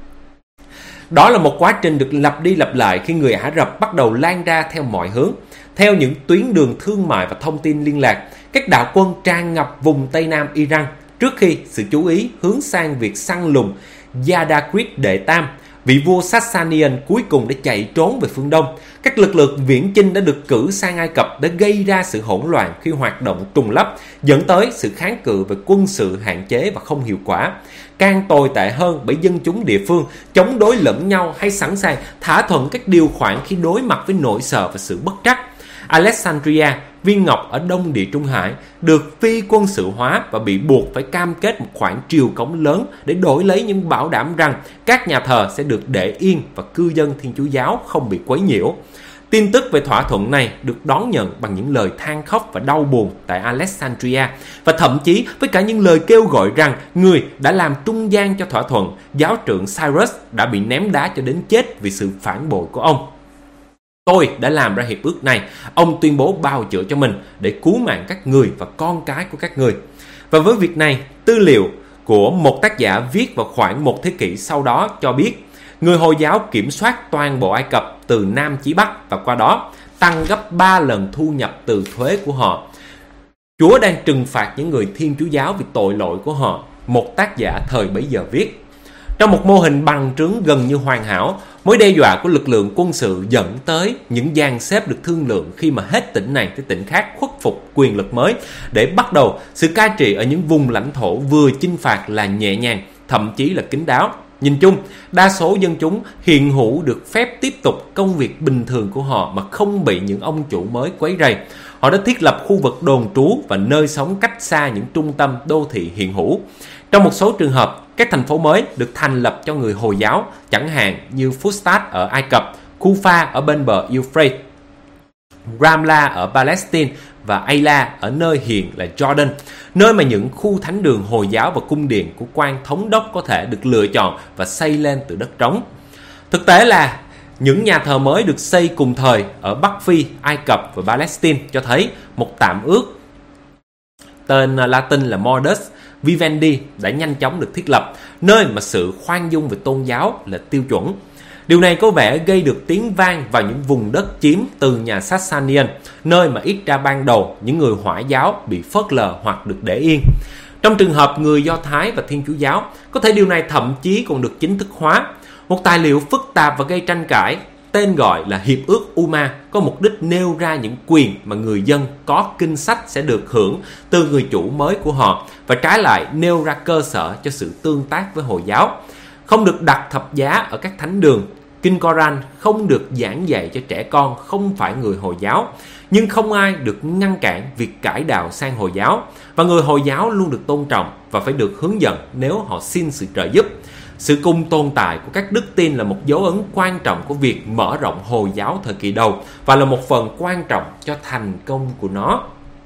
Đó là một quá trình được lặp đi lặp lại khi người Ả Rập bắt đầu lan ra theo mọi hướng. Theo những tuyến đường thương mại và thông tin liên lạc, các đạo quân tràn ngập vùng Tây Nam Iran trước khi sự chú ý hướng sang việc săn lùng Yadagrid đệ tam, vị vua Sasanian cuối cùng đã chạy trốn về phương Đông. Các lực lượng viễn chinh đã được cử sang Ai Cập để gây ra sự hỗn loạn khi hoạt động trùng lắp, dẫn tới sự kháng cự về quân sự hạn chế và không hiệu quả. Càng tồi tệ hơn bởi dân chúng địa phương chống đối lẫn nhau hay sẵn sàng thỏa thuận các điều khoản khi đối mặt với nỗi sợ và sự bất trắc. Alexandria, viên ngọc ở Đông Địa Trung Hải, được phi quân sự hóa và bị buộc phải cam kết một khoản triều cống lớn để đổi lấy những bảo đảm rằng các nhà thờ sẽ được để yên và cư dân Thiên Chúa giáo không bị quấy nhiễu. Tin tức về thỏa thuận này được đón nhận bằng những lời than khóc và đau buồn tại Alexandria, và thậm chí với cả những lời kêu gọi rằng người đã làm trung gian cho thỏa thuận, giáo trưởng Cyrus, đã bị ném đá cho đến chết vì sự phản bội của ông. Tôi đã làm ra hiệp ước này, ông tuyên bố bào chữa cho mình để cứu mạng các người và con cái của các người. Và với việc này, tư liệu của một tác giả viết vào khoảng một thế kỷ sau đó cho biết người Hồi giáo kiểm soát toàn bộ Ai Cập từ Nam chí Bắc và qua đó tăng gấp 3 lần thu nhập từ thuế của họ. Chúa đang trừng phạt những người Thiên Chúa giáo vì tội lỗi của họ, một tác giả thời bấy giờ viết. Trong một mô hình bằng trướng gần như hoàn hảo, mối đe dọa của lực lượng quân sự dẫn tới những dàn xếp được thương lượng khi mà hết tỉnh này tới tỉnh khác khuất phục quyền lực mới để bắt đầu sự cai trị ở những vùng lãnh thổ vừa chinh phạt là nhẹ nhàng, thậm chí là kín đáo. Nhìn chung, đa số dân chúng hiện hữu được phép tiếp tục công việc bình thường của họ mà không bị những ông chủ mới quấy rầy. Họ đã thiết lập khu vực đồn trú và nơi sống cách xa những trung tâm đô thị hiện hữu. Trong một số trường hợp, các thành phố mới được thành lập cho người Hồi giáo, chẳng hạn như Fustat ở Ai Cập, Kufa ở bên bờ Euphrates, Ramla ở Palestine và Ayla ở nơi hiện là Jordan, nơi mà những khu thánh đường Hồi giáo và cung điện của quan thống đốc có thể được lựa chọn và xây lên từ đất trống. Thực tế là những nhà thờ mới được xây cùng thời ở Bắc Phi, Ai Cập và Palestine cho thấy một tạm ước tên Latin là Modus Vivendi đã nhanh chóng được thiết lập, nơi mà sự khoan dung về tôn giáo là tiêu chuẩn. Điều này có vẻ gây được tiếng vang vào những vùng đất chiếm từ nhà Sasanian, nơi mà ít ra ban đầu những người Hỏa giáo bị phớt lờ hoặc được để yên. Trong trường hợp người Do Thái và Thiên Chúa giáo, có thể điều này thậm chí còn được chính thức hóa. Một tài liệu phức tạp và gây tranh cãi, tên gọi là Hiệp ước Uma, có mục đích nêu ra những quyền mà người dân có kinh sách sẽ được hưởng từ người chủ mới của họ, và trái lại nêu ra cơ sở cho sự tương tác với Hồi giáo. Không được đặt thập giá ở các thánh đường. Kinh Koran không được giảng dạy cho trẻ con không phải người Hồi giáo. nhưng không ai được ngăn cản việc cải đạo sang Hồi giáo, và người Hồi giáo luôn được tôn trọng và phải được hướng dẫn nếu họ xin sự trợ giúp. Sự cùng tồn tại của các đức tin là một dấu ấn quan trọng của việc mở rộng Hồi giáo thời kỳ đầu và là một phần quan trọng cho thành công của nó.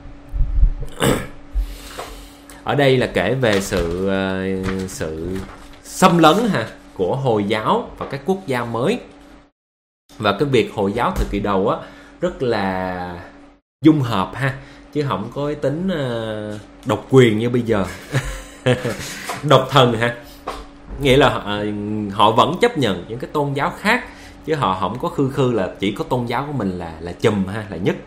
Ở đây là kể về sự xâm lấn của Hồi giáo và các quốc gia mới. Và cái việc Hồi giáo thời kỳ đầu á rất là dung hợp chứ không có cái tính độc quyền như bây giờ. Độc thần nghĩa là họ vẫn chấp nhận những cái tôn giáo khác, chứ họ không có khư là chỉ có tôn giáo của mình là chùm là nhất.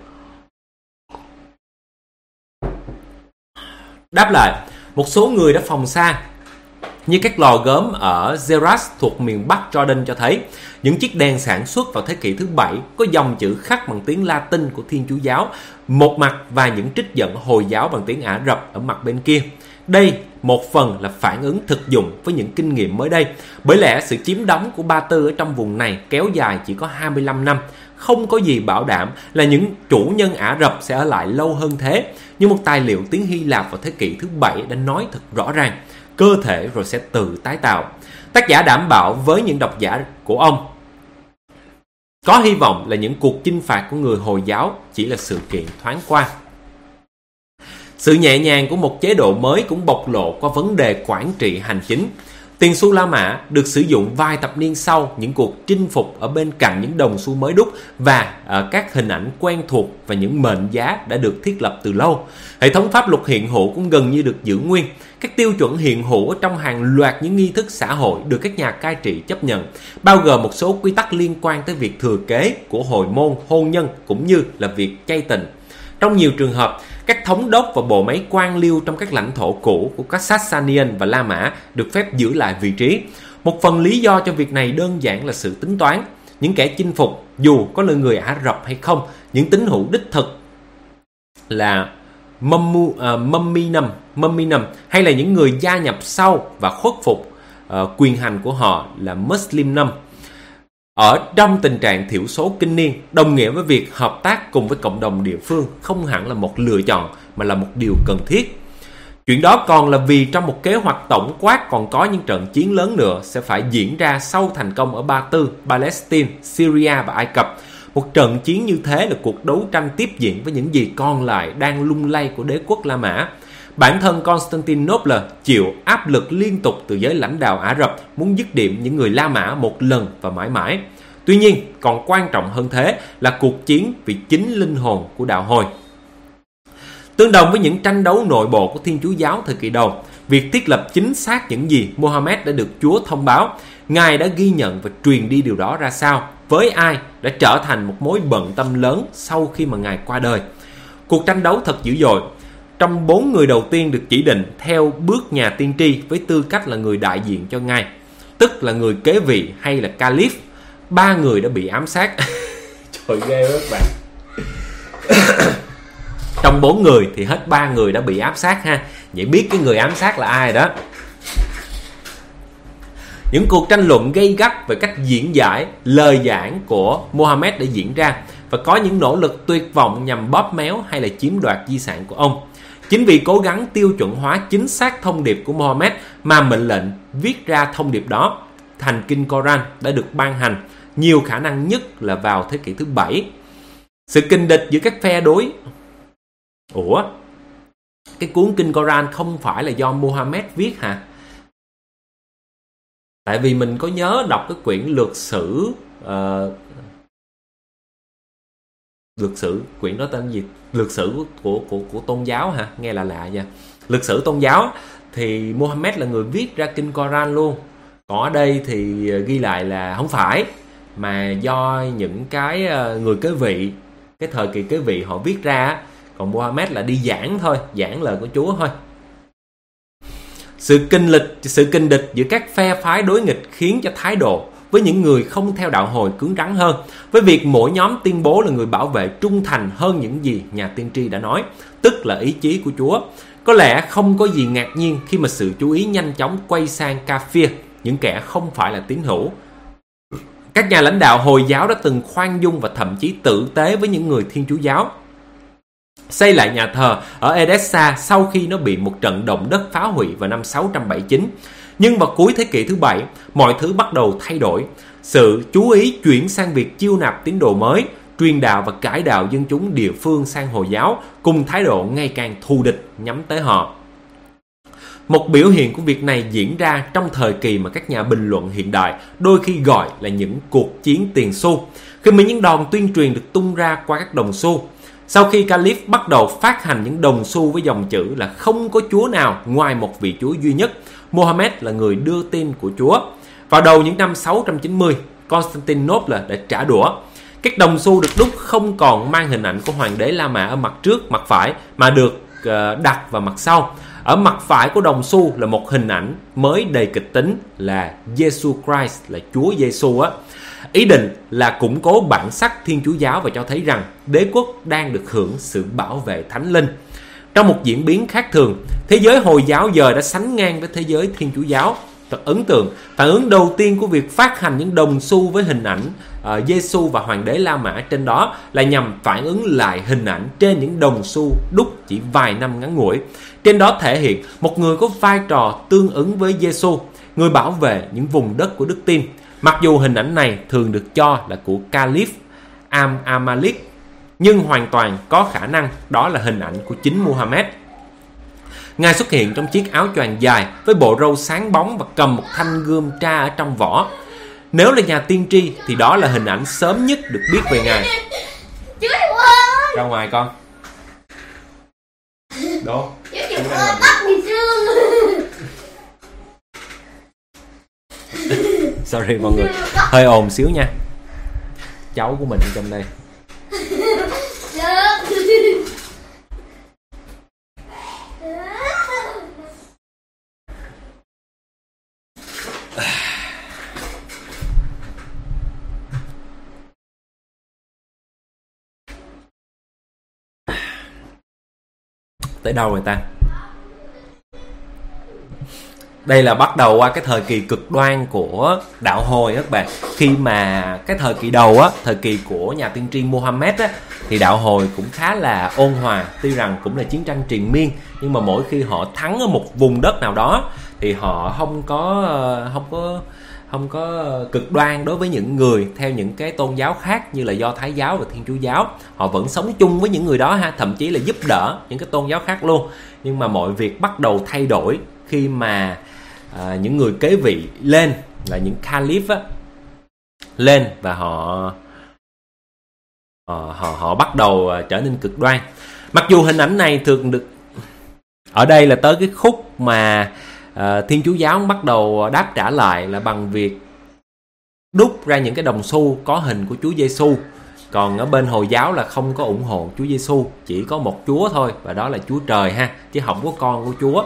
Đáp lại, một số người đã phòng xa như các lò gốm ở Zeras thuộc miền Bắc Jordan cho thấy những chiếc đèn sản xuất vào thế kỷ thứ 7 có dòng chữ khắc bằng tiếng Latin của Thiên Chúa giáo một mặt và những trích dẫn Hồi giáo bằng tiếng Ả Rập ở mặt bên kia. Đây một phần là phản ứng thực dụng với những kinh nghiệm mới đây, bởi lẽ sự chiếm đóng của Ba Tư ở trong vùng này kéo dài chỉ có 25 năm. Không có gì bảo đảm là những chủ nhân Ả Rập sẽ ở lại lâu hơn thế, nhưng một tài liệu tiếng Hy Lạp vào thế kỷ thứ 7 đã nói thật rõ ràng, cơ thể rồi sẽ tự tái tạo. Tác giả đảm bảo với những độc giả của ông có hy vọng là những cuộc chinh phạt của người Hồi giáo chỉ là sự kiện thoáng qua. Sự nhẹ nhàng của một chế độ mới cũng bộc lộ qua vấn đề quản trị hành chính. Tiền xu La Mã được sử dụng vài thập niên sau những cuộc chinh phục ở bên cạnh những đồng xu mới đúc và các hình ảnh quen thuộc và những mệnh giá đã được thiết lập từ lâu. Hệ thống pháp luật hiện hữu cũng gần như được giữ nguyên. Các tiêu chuẩn hiện hữu ở trong hàng loạt những nghi thức xã hội được các nhà cai trị chấp nhận, bao gồm một số quy tắc liên quan tới việc thừa kế của hồi môn, hôn nhân cũng như là việc chay tịnh. Trong nhiều trường hợp, các thống đốc và bộ máy quan liêu trong các lãnh thổ cũ của các Sasanian và La Mã được phép giữ lại vị trí. Một phần lý do cho việc này đơn giản là sự tính toán. Những kẻ chinh phục, dù có là người Ả Rập hay không, những tín hữu đích thực là Mumminum hay là những người gia nhập sau và khuất phục quyền hành của họ là Muslimnum, ở trong tình trạng thiểu số kinh niên, đồng nghĩa với việc hợp tác cùng với cộng đồng địa phương không hẳn là một lựa chọn mà là một điều cần thiết. Chuyện đó còn là vì trong một kế hoạch tổng quát còn có những trận chiến lớn nữa sẽ phải diễn ra sau thành công ở Ba Tư, Palestine, Syria và Ai Cập. Một trận chiến như thế là cuộc đấu tranh tiếp diễn với những gì còn lại đang lung lay của đế quốc La Mã. Bản thân Constantinople chịu áp lực liên tục từ giới lãnh đạo Ả Rập muốn dứt điểm những người La Mã một lần và mãi mãi. Tuy nhiên, còn quan trọng hơn thế là cuộc chiến vì chính linh hồn của đạo Hồi. Tương đồng với những tranh đấu nội bộ của Thiên Chúa giáo thời kỳ đầu, việc thiết lập chính xác những gì Mohammed đã được Chúa thông báo, Ngài đã ghi nhận và truyền đi điều đó ra sao, với ai đã trở thành một mối bận tâm lớn sau khi mà Ngài qua đời. Cuộc tranh đấu thật dữ dội. Trong 4 người đầu tiên được chỉ định theo bước nhà tiên tri với tư cách là người đại diện cho Ngài, tức là người kế vị hay là Caliph, 3 người đã bị ám sát. Trời ghê quá các bạn. Trong 4 người thì hết 3 người đã bị ám sát ha. Vậy biết cái người ám sát là ai đó. Những cuộc tranh luận gay gắt về cách diễn giải lời giảng của Mohammed đã diễn ra, và có những nỗ lực tuyệt vọng nhằm bóp méo hay là chiếm đoạt di sản của ông. Chính vì cố gắng tiêu chuẩn hóa chính xác thông điệp của Mohammed mà mệnh lệnh viết ra thông điệp đó thành kinh Koran đã được ban hành, nhiều khả năng nhất là vào thế kỷ thứ 7. Sự kình địch giữa các phe đối. Cái cuốn kinh Koran không phải là do Mohammed viết hả? Tại vì mình có nhớ đọc cái quyển lược sử, quyển đó tên gì? Lược sử của tôn giáo hả? Nghe là lạ nha. Lược sử tôn giáo thì Mohammed là người viết ra kinh Koran luôn. Còn ở đây thì ghi lại là không phải, mà do những cái người kế vị, cái thời kỳ kế vị họ viết ra. Còn Mohammed là đi giảng thôi, giảng lời của Chúa thôi. Sự kình địch giữa các phe phái đối nghịch khiến cho thái độ với những người không theo đạo Hồi cứng rắn hơn, với việc mỗi nhóm tuyên bố là người bảo vệ trung thành hơn những gì nhà tiên tri đã nói, tức là ý chí của Chúa. Có lẽ không có gì ngạc nhiên khi mà sự chú ý nhanh chóng quay sang Kafir, những kẻ không phải là tín hữu. Các nhà lãnh đạo Hồi giáo đã từng khoan dung và thậm chí tử tế với những người Thiên Chúa giáo. xây lại nhà thờ ở Edessa sau khi nó bị một trận động đất phá hủy vào năm 679. Nhưng vào cuối thế kỷ thứ 7, mọi thứ bắt đầu thay đổi. Sự chú ý chuyển sang việc chiêu nạp tín đồ mới, truyền đạo và cải đạo dân chúng địa phương sang Hồi giáo cùng thái độ ngày càng thù địch nhắm tới họ. Một biểu hiện của việc này diễn ra trong thời kỳ mà các nhà bình luận hiện đại đôi khi gọi là những cuộc chiến tiền xu, khi mà những đòn tuyên truyền được tung ra qua các đồng xu. Sau khi Caliph bắt đầu phát hành những đồng xu với dòng chữ là không có Chúa nào ngoài một vị Chúa duy nhất, Mohammed là người đưa tin của Chúa. Vào đầu những năm 690, Constantinople đã trả đũa. Các đồng xu được đúc không còn mang hình ảnh của hoàng đế La Mã ở mặt trước, mặt phải, mà được đặt vào mặt sau. Ở mặt phải của đồng xu là một hình ảnh mới đầy kịch tính là Jesus Christ, là Chúa Giêsu á. Ý định là củng cố bản sắc Thiên Chúa giáo và cho thấy rằng đế quốc đang được hưởng sự bảo vệ thánh linh. Trong một diễn biến khác thường, thế giới Hồi giáo giờ đã sánh ngang với thế giới Thiên Chúa giáo. Thật ấn tượng, phản ứng đầu tiên của việc phát hành những đồng xu với hình ảnh Giêsu và hoàng đế La Mã trên đó là nhằm phản ứng lại hình ảnh trên những đồng xu đúc chỉ vài năm ngắn ngủi. Trên đó thể hiện một người có vai trò tương ứng với Giêsu, người bảo vệ những vùng đất của đức tin. Mặc dù hình ảnh này thường được cho là của Caliph Al-Malik, nhưng hoàn toàn có khả năng đó là hình ảnh của chính Muhammad. Ngài xuất hiện trong chiếc áo choàng dài với bộ râu sáng bóng và cầm một thanh gươm tra ở trong vỏ. Nếu là nhà tiên tri thì đó là hình ảnh sớm nhất được biết về Ngài. Ra ngoài con. Đố. Sorry mọi người, hơi ồn xíu nha. Cháu của mình trong đây. Tới đâu rồi ta? Đây là bắt đầu qua cái thời kỳ cực đoan của đạo Hồi các bạn. Khi mà cái thời kỳ đầu á, thời kỳ của nhà tiên tri Muhammad á, thì đạo Hồi cũng khá là ôn hòa. Tuy rằng cũng là chiến tranh triền miên, nhưng mà mỗi khi họ thắng ở một vùng đất nào đó thì họ không có cực đoan đối với những người theo những cái tôn giáo khác như là Do Thái giáo và Thiên Chúa giáo. Họ vẫn sống chung với những người đó ha, thậm chí là giúp đỡ những cái tôn giáo khác luôn. Nhưng mà mọi việc bắt đầu thay đổi khi mà những người kế vị lên, là những caliph á, lên và họ bắt đầu trở nên cực đoan. Mặc dù hình ảnh này thường được ở đây là tới cái khúc mà Thiên Chúa giáo bắt đầu đáp trả lại là bằng việc đúc ra những cái đồng xu có hình của Chúa Giêsu. Còn ở bên Hồi giáo là không có ủng hộ Chúa Giêsu, chỉ có một Chúa thôi, và đó là Chúa Trời ha, chứ không có con của Chúa.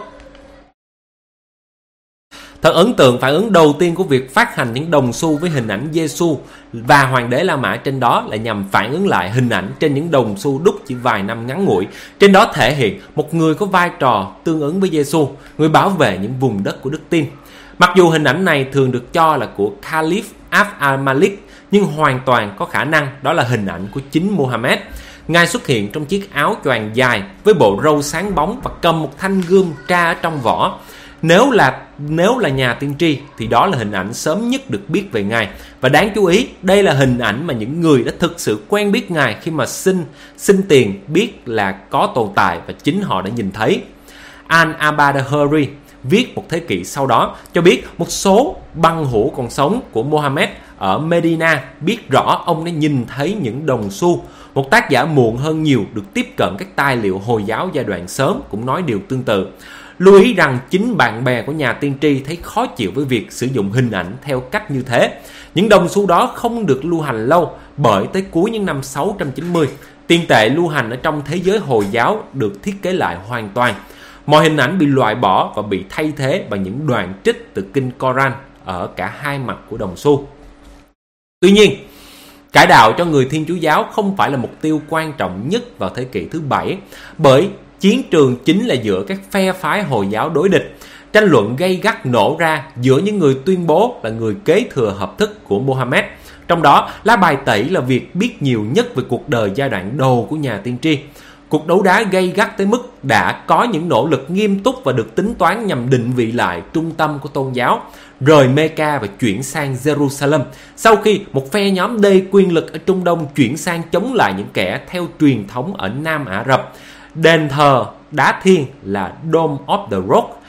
Thật ấn tượng, phản ứng đầu tiên của việc phát hành những đồng xu với hình ảnh Giêsu và hoàng đế La Mã trên đó là nhằm phản ứng lại hình ảnh trên những đồng xu đúc chỉ vài năm ngắn ngủi. Trên đó thể hiện một người có vai trò tương ứng với Giêsu, người bảo vệ những vùng đất của đức tin. Mặc dù hình ảnh này thường được cho là của Caliph Al-Malik, nhưng hoàn toàn có khả năng đó là hình ảnh của chính Muhammad. Ngài xuất hiện trong chiếc áo choàng dài với bộ râu sáng bóng và cầm một thanh gươm tra ở trong vỏ. Nếu là nhà tiên tri thì đó là hình ảnh sớm nhất được biết về Ngài. Và đáng chú ý, đây là hình ảnh mà những người đã thực sự quen biết Ngài khi mà xin tiền biết là có tồn tại và chính họ đã nhìn thấy. Al-Abadahari viết một thế kỷ sau đó cho biết một số băng hữu còn sống của Muhammad ở Medina biết rõ ông đã nhìn thấy những đồng xu. Một tác giả muộn hơn nhiều được tiếp cận các tài liệu Hồi giáo giai đoạn sớm cũng nói điều tương tự. Lưu ý rằng chính bạn bè của nhà tiên tri thấy khó chịu với việc sử dụng hình ảnh theo cách như thế. Những đồng xu đó không được lưu hành lâu, bởi tới cuối những năm 690, tiền tệ lưu hành ở trong thế giới Hồi giáo được thiết kế lại hoàn toàn. Mọi hình ảnh bị loại bỏ và bị thay thế bằng những đoạn trích từ kinh Koran ở cả hai mặt của đồng xu. Tuy nhiên, cải đạo cho người Thiên Chúa giáo không phải là mục tiêu quan trọng nhất vào thế kỷ thứ 7, bởi chiến trường chính là giữa các phe phái Hồi giáo đối địch. Tranh luận gay gắt nổ ra giữa những người tuyên bố là người kế thừa hợp thức của Muhammad. Trong đó, lá bài tẩy là việc biết nhiều nhất về cuộc đời giai đoạn đầu của nhà tiên tri. Cuộc đấu đá gay gắt tới mức đã có những nỗ lực nghiêm túc và được tính toán nhằm định vị lại trung tâm của tôn giáo, rời Mecca và chuyển sang Jerusalem, sau khi một phe nhóm đầy quyền lực ở Trung Đông chuyển sang chống lại những kẻ theo truyền thống ở Nam Ả Rập. Đền thờ đá thiên là Dome of the Rock,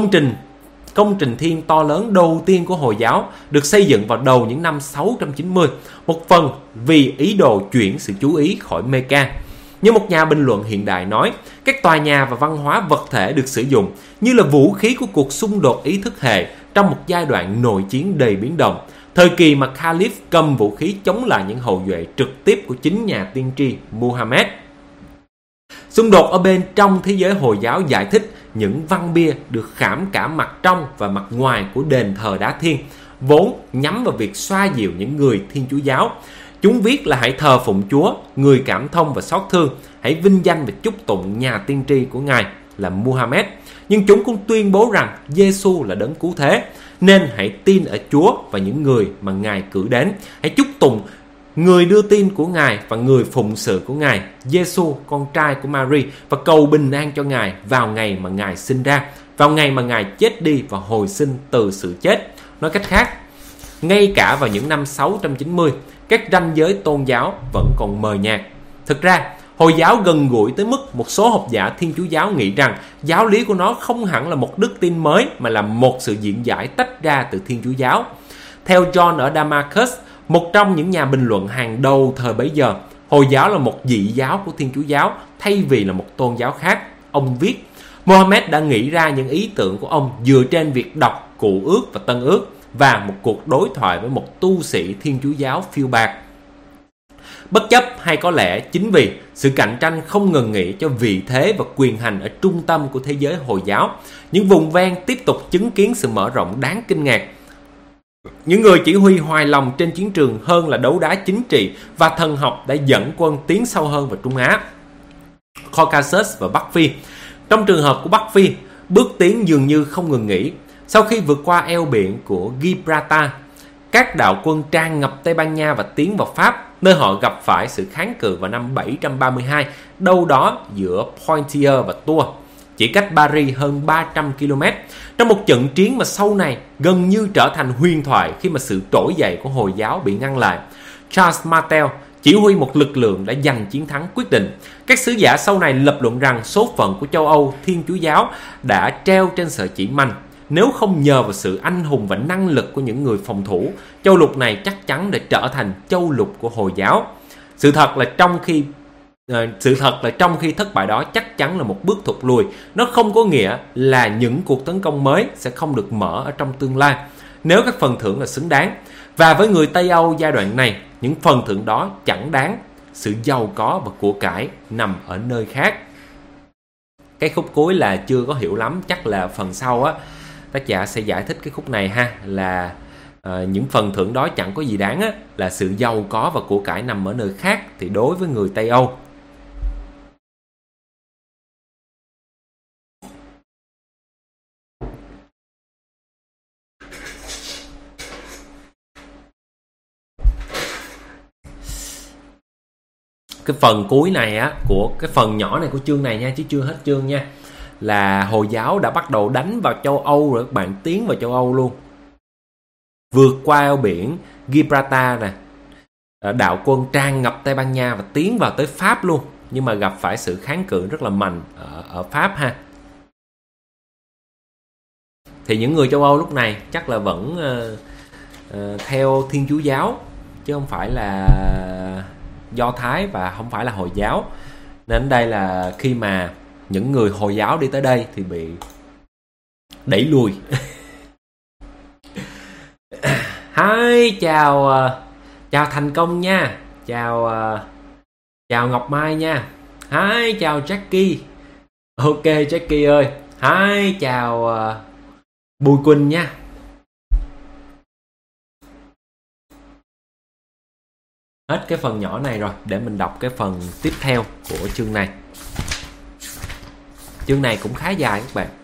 công trình thiên to lớn đầu tiên của Hồi giáo, được xây dựng vào đầu những năm 690, một phần vì ý đồ chuyển sự chú ý khỏi Mecca. Như một nhà bình luận hiện đại nói, các tòa nhà và văn hóa vật thể được sử dụng như là vũ khí của cuộc xung đột ý thức hệ trong một giai đoạn nội chiến đầy biến động, thời kỳ mà Caliph cầm vũ khí chống lại những hậu duệ trực tiếp của chính nhà tiên tri Muhammad. Xung đột ở bên trong thế giới Hồi giáo giải thích những văn bia được khảm cả mặt trong và mặt ngoài của đền thờ đá thiên, vốn nhắm vào việc xoa dịu những người Thiên Chúa giáo. Chúng viết là hãy thờ phụng Chúa, người cảm thông và xót thương, hãy vinh danh và chúc tụng nhà tiên tri của Ngài là Muhammad. Nhưng chúng cũng tuyên bố rằng Giê-xu là đấng cứu thế, nên hãy tin ở Chúa và những người mà Ngài cử đến. Hãy chúc tụng người đưa tin của Ngài và người phụng sự của Ngài, Giê-xu, con trai của Mary, và cầu bình an cho Ngài vào ngày mà Ngài sinh ra, vào ngày mà Ngài chết đi và hồi sinh từ sự chết. Nói cách khác, ngay cả vào những năm 690, các ranh giới tôn giáo vẫn còn mờ nhạt. Thực ra, Hồi giáo gần gũi tới mức một số học giả Thiên Chúa giáo nghĩ rằng giáo lý của nó không hẳn là một đức tin mới mà là một sự diễn giải tách ra từ Thiên Chúa giáo. Theo John ở Damascus, một trong những nhà bình luận hàng đầu thời bấy giờ, Hồi giáo là một dị giáo của Thiên Chúa giáo thay vì là một tôn giáo khác. Ông viết, Mohammed đã nghĩ ra những ý tưởng của ông dựa trên việc đọc Cựu Ước và Tân Ước và một cuộc đối thoại với một tu sĩ Thiên Chúa giáo phiêu bạt. Bất chấp hay có lẽ chính vì sự cạnh tranh không ngừng nghỉ cho vị thế và quyền hành ở trung tâm của thế giới Hồi giáo, những vùng ven tiếp tục chứng kiến sự mở rộng đáng kinh ngạc. Những người chỉ huy hoài lòng trên chiến trường hơn là đấu đá chính trị và thần học đã dẫn quân tiến sâu hơn vào Trung Á, Caucasus và Bắc Phi. Trong trường hợp của Bắc Phi, bước tiến dường như không ngừng nghỉ. Sau khi vượt qua eo biển của Gibraltar, các đạo quân tràn ngập Tây Ban Nha và tiến vào Pháp, nơi họ gặp phải sự kháng cự vào năm 732, đâu đó giữa Poitiers và Tours, chỉ cách Paris hơn 300 km, trong một trận chiến mà sau này gần như trở thành huyền thoại khi mà sự trỗi dậy của Hồi giáo bị ngăn lại. Charles Martel chỉ huy một lực lượng đã giành chiến thắng quyết định. Các sứ giả sau này lập luận rằng số phận của châu Âu Thiên Chúa giáo đã treo trên sợi chỉ manh. Nếu không nhờ vào sự anh hùng và năng lực của những người phòng thủ, châu lục này chắc chắn đã trở thành châu lục của Hồi giáo. Sự thật là trong khi thất bại đó chắc chắn là một bước thụt lùi. Nó không có nghĩa là những cuộc tấn công mới sẽ không được mở ở trong tương lai, nếu các phần thưởng là xứng đáng. Và với người Tây Âu giai đoạn này, những phần thưởng đó chẳng đáng. Sự giàu có và của cải nằm ở nơi khác. Cái khúc cuối là chưa có hiểu lắm, chắc là phần sau á tác giả sẽ giải thích cái khúc này ha, là những phần thưởng đó chẳng có gì đáng á, là sự giàu có và của cải nằm ở nơi khác. Thì đối với người Tây Âu, cái phần cuối này á, của cái phần nhỏ này của chương này nha, chứ chưa hết chương nha, là Hồi giáo đã bắt đầu đánh vào châu Âu rồi, các bạn, tiến vào châu Âu luôn, vượt qua eo biển Gibraltar nè, đạo quân tràn ngập Tây Ban Nha và tiến vào tới Pháp luôn, nhưng mà gặp phải sự kháng cự rất là mạnh ở Pháp ha. Thì những người châu Âu lúc này chắc là vẫn theo Thiên Chúa giáo, chứ không phải là Do Thái và không phải là Hồi giáo. Nên đây là khi mà những người Hồi giáo đi tới đây thì bị đẩy lùi. Hi, chào Thành Công nha, chào Ngọc Mai nha. Hi, chào Jackie. Ok Jackie ơi. Hi, chào Bùi Quỳnh nha. Hết cái phần nhỏ này rồi, để mình đọc cái phần tiếp theo của chương này. Chương này cũng khá dài các bạn.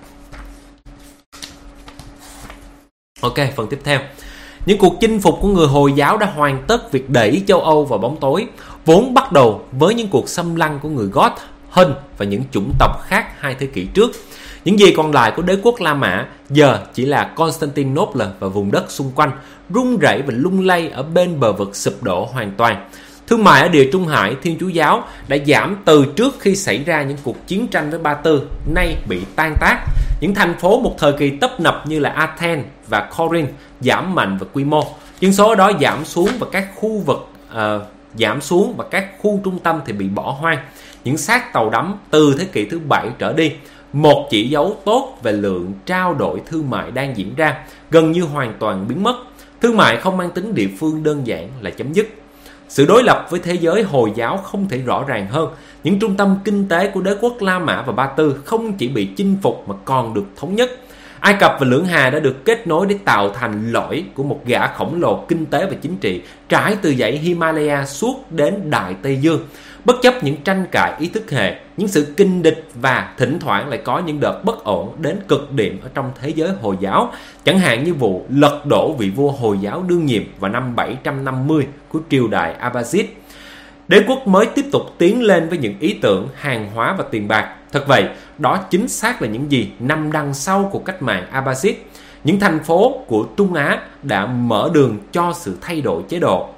Ok, phần tiếp theo. Những cuộc chinh phục của người Hồi giáo đã hoàn tất việc đẩy châu Âu vào bóng tối, vốn bắt đầu với những cuộc xâm lăng của người Goth Hun và những chủng tộc khác 2 thế kỷ trước. Những gì còn lại của đế quốc La Mã giờ chỉ là Constantinople và vùng đất xung quanh, rung rẩy và lung lay ở bên bờ vực sụp đổ hoàn toàn. Thương mại ở Địa Trung Hải Thiên Chúa giáo đã giảm từ trước khi xảy ra những cuộc chiến tranh với Ba Tư, nay bị tan tác. Những thành phố một thời kỳ tấp nập như là Athens và Corinth giảm mạnh về quy mô. Dân số ở đó giảm xuống và các khu vực giảm xuống và các khu trung tâm thì bị bỏ hoang. Những xác tàu đắm từ thế kỷ thứ 7 trở đi, một chỉ dấu tốt về lượng trao đổi thương mại đang diễn ra, gần như hoàn toàn biến mất. Thương mại không mang tính địa phương đơn giản là chấm dứt. Sự đối lập với thế giới Hồi giáo không thể rõ ràng hơn. Những trung tâm kinh tế của đế quốc La Mã và Ba Tư không chỉ bị chinh phục mà còn được thống nhất. Ai Cập và Lưỡng Hà đã được kết nối để tạo thành lõi của một gã khổng lồ kinh tế và chính trị trải từ dãy Himalaya suốt đến Đại Tây Dương. Bất chấp những tranh cãi ý thức hệ, những sự kinh địch và thỉnh thoảng lại có những đợt bất ổn đến cực điểm ở trong thế giới Hồi giáo, chẳng hạn như vụ lật đổ vị vua Hồi giáo đương nhiệm vào năm 750 của triều đại Abbasid. Đế quốc mới tiếp tục tiến lên với những ý tưởng hàng hóa và tiền bạc. Thật vậy, đó chính xác là những gì nằm đằng sau cuộc cách mạng Abbasid. Những thành phố của Trung Á đã mở đường cho sự thay đổi chế độ.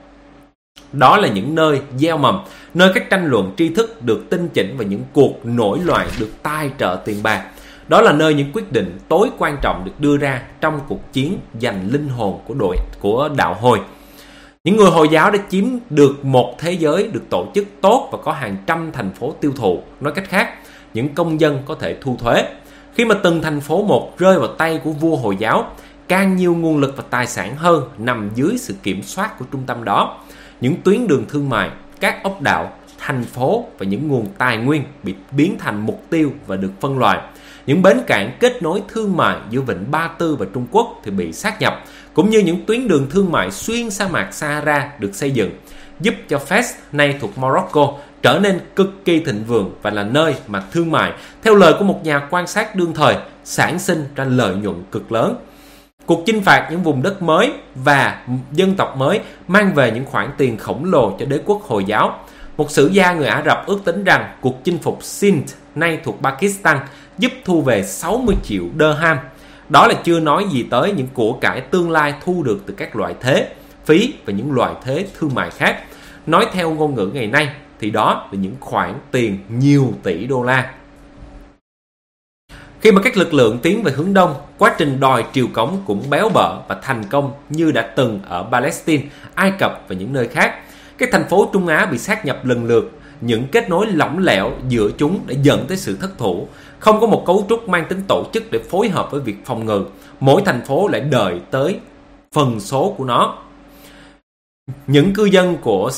Đó là những nơi gieo mầm, nơi các tranh luận tri thức được tinh chỉnh và những cuộc nổi loạn được tài trợ tiền bạc. Đó là nơi những quyết định tối quan trọng được đưa ra trong cuộc chiến giành linh hồn của đạo Hồi. Những người Hồi giáo đã chiếm được một thế giới được tổ chức tốt và có hàng trăm thành phố tiêu thụ. Nói cách khác, những công dân có thể thu thuế. Khi mà từng thành phố một rơi vào tay của vua Hồi giáo, càng nhiều nguồn lực và tài sản hơn nằm dưới sự kiểm soát của trung tâm đó. Những tuyến đường thương mại, các ốc đảo, thành phố và những nguồn tài nguyên bị biến thành mục tiêu và được phân loại. Những bến cảng kết nối thương mại giữa Vịnh Ba Tư và Trung Quốc thì bị sát nhập, cũng như những tuyến đường thương mại xuyên sa mạc Sahara được xây dựng, giúp cho Fez, nay thuộc Morocco, trở nên cực kỳ thịnh vượng và là nơi mà thương mại, theo lời của một nhà quan sát đương thời, sản sinh ra lợi nhuận cực lớn. Cuộc chinh phạt những vùng đất mới và dân tộc mới mang về những khoản tiền khổng lồ cho đế quốc Hồi giáo. Một sử gia người Ả Rập ước tính rằng cuộc chinh phục Sindh, nay thuộc Pakistan, giúp thu về 60 triệu dirham. Đó là chưa nói gì tới những của cải tương lai thu được từ các loại thuế, phí và những loại thuế thương mại khác. Nói theo ngôn ngữ ngày nay thì đó là những khoản tiền nhiều tỷ đô la. Khi mà các lực lượng tiến về hướng đông, quá trình đòi triều cống cũng béo bở và thành công như đã từng ở Palestine, Ai Cập và những nơi khác. Các thành phố Trung Á bị sát nhập lần lượt, những kết nối lỏng lẻo giữa chúng đã dẫn tới sự thất thủ. Không có một cấu trúc mang tính tổ chức để phối hợp với việc phòng ngự. Mỗi thành phố lại đợi tới phần số của nó. Những cư dân của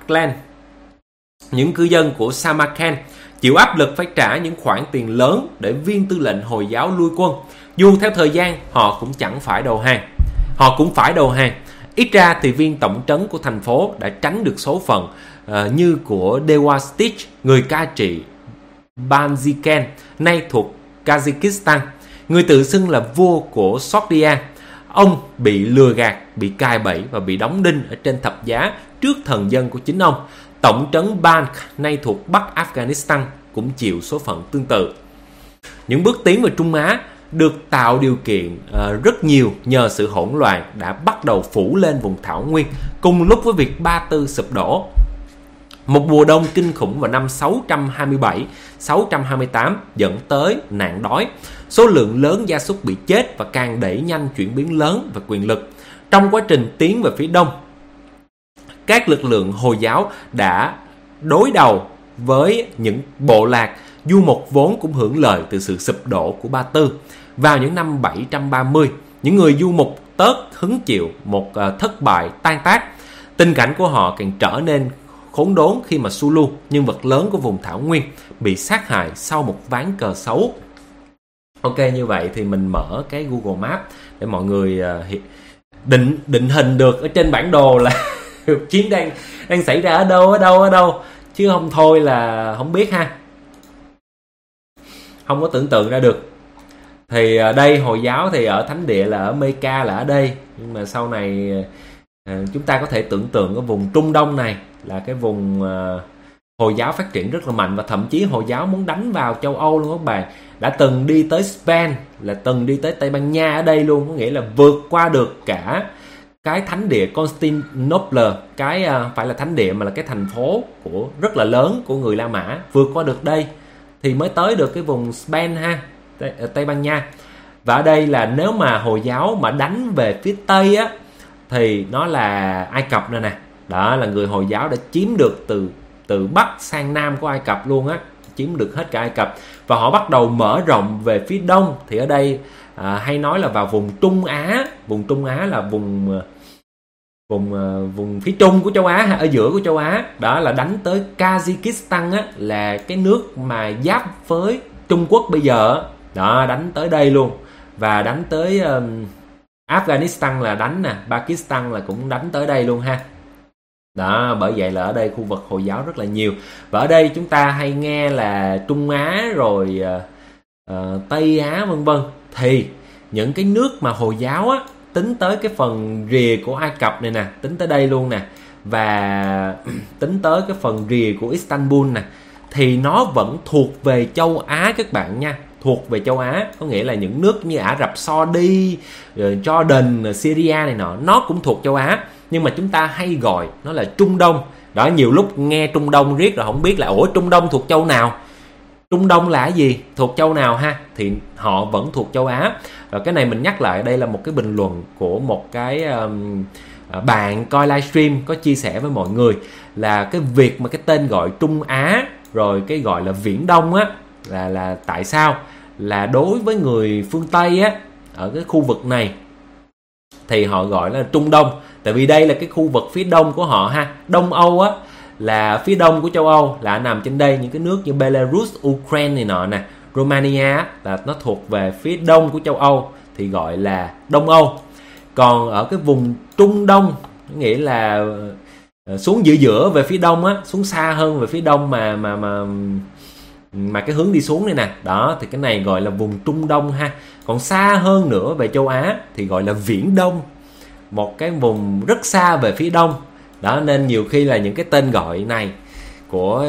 Samarkand chịu áp lực phải trả những khoản tiền lớn để viên tư lệnh Hồi giáo lui quân. Dù theo thời gian họ cũng phải đầu hàng. Ít ra thì viên tổng trấn của thành phố đã tránh được số phận như của Dewastich, người cai trị Banjiken, nay thuộc Kazakhstan, người tự xưng là vua của Sogdia. Ông bị lừa gạt, bị cài bẫy và bị đóng đinh ở trên thập giá trước thần dân của chính ông. Tổng trấn Bank, nay thuộc Bắc Afghanistan, cũng chịu số phận tương tự. Những bước tiến về Trung Á được tạo điều kiện rất nhiều nhờ sự hỗn loạn đã bắt đầu phủ lên vùng thảo nguyên cùng lúc với việc Ba Tư sụp đổ. Một mùa đông kinh khủng vào năm 627-628 dẫn tới nạn đói. Số lượng lớn gia súc bị chết và càng đẩy nhanh chuyển biến lớn về quyền lực. Trong quá trình tiến về phía đông, các lực lượng Hồi giáo đã đối đầu với những bộ lạc du mục vốn cũng hưởng lợi từ sự sụp đổ của Ba Tư. Vào những năm 730, những người du mục tớt hứng chịu một thất bại tan tác. Tình cảnh của họ càng trở nên khốn đốn khi mà Sulu, nhân vật lớn của vùng thảo nguyên, bị sát hại sau một ván cờ xấu. Ok, như vậy thì mình mở cái Google Maps để mọi người định hình được ở trên bản đồ là chiến đang xảy ra ở đâu, chứ không thôi là không biết ha, không có tưởng tượng ra được. Thì đây Hồi giáo thì ở thánh địa là ở Mecca là ở đây, nhưng mà sau này chúng ta có thể tưởng tượng cái vùng Trung Đông này là cái vùng Hồi giáo phát triển rất là mạnh, và thậm chí Hồi giáo muốn đánh vào châu Âu luôn các bạn. Đã từng đi tới Spain, là từng đi tới Tây Ban Nha ở đây luôn, có nghĩa là vượt qua được cả cái thánh địa Constantinople, cái phải là thánh địa mà là cái thành phố của rất là lớn của người La Mã, vượt qua được đây thì mới tới được cái vùng Spain ha, Tây Ban Nha. Và ở đây là nếu mà Hồi giáo mà đánh về phía Tây á thì nó là Ai Cập nè. Đó là người Hồi giáo đã chiếm được từ Bắc sang Nam của Ai Cập luôn á, chiếm được hết cả Ai Cập. Và họ bắt đầu mở rộng về phía Đông, thì ở đây hay nói là vào vùng Trung Á. Vùng Trung Á là vùng phía trung của châu Á, ở giữa của châu Á. Đó là đánh tới Kazakhstan á, là cái nước mà giáp với Trung Quốc bây giờ. Đó, đánh tới đây luôn. Và đánh tới Afghanistan là đánh nè, Pakistan là cũng đánh tới đây luôn ha. Đó, bởi vậy là ở đây khu vực Hồi giáo rất là nhiều. Và ở đây chúng ta hay nghe là Trung Á rồi Tây Á vân vân. Thì những cái nước mà Hồi giáo á, tính tới cái phần rìa của Ai Cập này nè, tính tới đây luôn nè, và tính tới cái phần rìa của Istanbul nè, thì nó vẫn thuộc về châu Á các bạn nha. Thuộc về châu Á, có nghĩa là những nước như Ả Rập Saudi, Jordan, Syria này nọ, nó cũng thuộc châu Á. Nhưng mà chúng ta hay gọi nó là Trung Đông. Đó, nhiều lúc nghe Trung Đông riết rồi không biết là ủa Trung Đông thuộc châu nào, Trung Đông là cái gì, thuộc châu nào ha. Thì họ vẫn thuộc châu Á. Và cái này mình nhắc lại, đây là một cái bình luận của một cái bạn coi livestream có chia sẻ với mọi người, là cái việc mà cái tên gọi Trung Á rồi cái gọi là Viễn Đông á, là tại sao là đối với người phương Tây á, ở cái khu vực này thì họ gọi là Trung Đông. Tại vì đây là cái khu vực phía đông của họ ha. Đông Âu á, là phía đông của châu Âu, là nằm trên đây. Những cái nước như Belarus, Ukraine này nọ nè, Romania á, là nó thuộc về phía đông của châu Âu, thì gọi là Đông Âu. Còn ở cái vùng Trung Đông, nghĩa là xuống giữa về phía đông á, xuống xa hơn về phía đông mà cái hướng đi xuống này nè. Đó, thì cái này gọi là vùng Trung Đông ha. Còn xa hơn nữa về châu Á thì gọi là Viễn Đông, một cái vùng rất xa về phía đông. Đó, nên nhiều khi là những cái tên gọi này của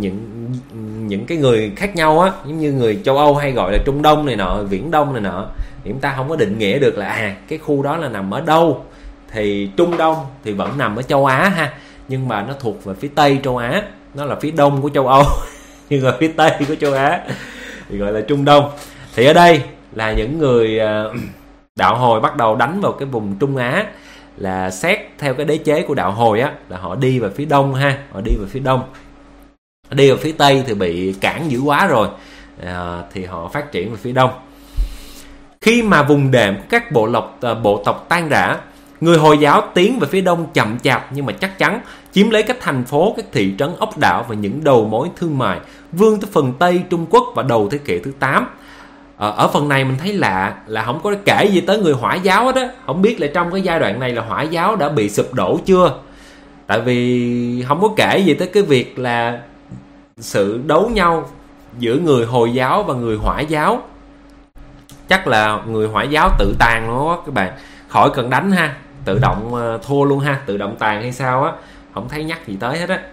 những cái người khác nhau á, giống như người châu Âu hay gọi là Trung Đông này nọ, Viễn Đông này nọ, thì chúng ta không có định nghĩa được là cái khu đó là nằm ở đâu. Thì Trung Đông thì vẫn nằm ở châu Á ha, nhưng mà nó thuộc về phía Tây châu Á, nó là phía đông của châu Âu nhưng mà phía Tây của châu Á thì gọi là Trung Đông. Thì ở đây là những người đạo Hồi bắt đầu đánh vào cái vùng Trung Á, là xét theo cái đế chế của đạo Hồi á, là họ đi về phía đông ha, họ đi về phía đông. Đi vào phía Tây thì bị cản dữ quá rồi, thì họ phát triển về phía đông. Khi mà vùng đệm các bộ tộc tan rã, người Hồi giáo tiến về phía đông chậm chạp nhưng mà chắc chắn, chiếm lấy các thành phố, các thị trấn, ốc đảo và những đầu mối thương mại, vươn tới phần Tây Trung Quốc vào đầu thế kỷ thứ 8. Ở phần này mình thấy lạ là không có kể gì tới người Hỏa giáo hết á. Không biết là trong cái giai đoạn này là Hỏa giáo đã bị sụp đổ chưa. Tại vì không có kể gì tới cái việc là sự đấu nhau giữa người Hồi giáo và người Hỏa giáo. Chắc là người Hỏa giáo tự tàn luôn á các bạn, khỏi cần đánh ha, tự động thua luôn ha, tự động tàn hay sao á, không thấy nhắc gì tới hết á.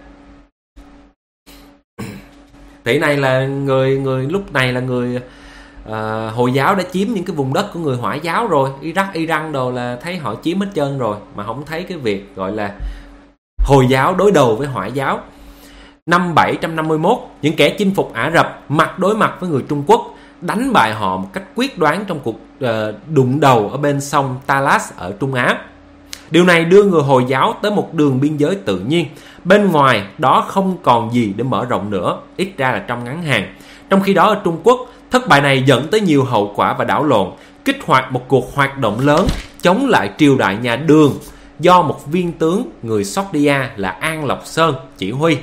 Thì này là người lúc này là người Hồi giáo đã chiếm những cái vùng đất của người Hỏa giáo rồi. Iraq, Iran đồ là thấy họ chiếm hết trơn rồi, mà không thấy cái việc gọi là Hồi giáo đối đầu với Hỏa giáo. Năm 751, những kẻ chinh phục Ả Rập mặt đối mặt với người Trung Quốc, đánh bại họ một cách quyết đoán trong cuộc đụng đầu ở bên sông Talas ở Trung Á. Điều này đưa người Hồi giáo tới một đường biên giới tự nhiên. Bên ngoài đó không còn gì để mở rộng nữa, ít ra là trong ngắn hạn. Trong khi đó ở Trung Quốc, thất bại này dẫn tới nhiều hậu quả và đảo lộn, kích hoạt một cuộc hoạt động lớn chống lại triều đại nhà Đường do một viên tướng người Sogdia là An Lộc Sơn chỉ huy.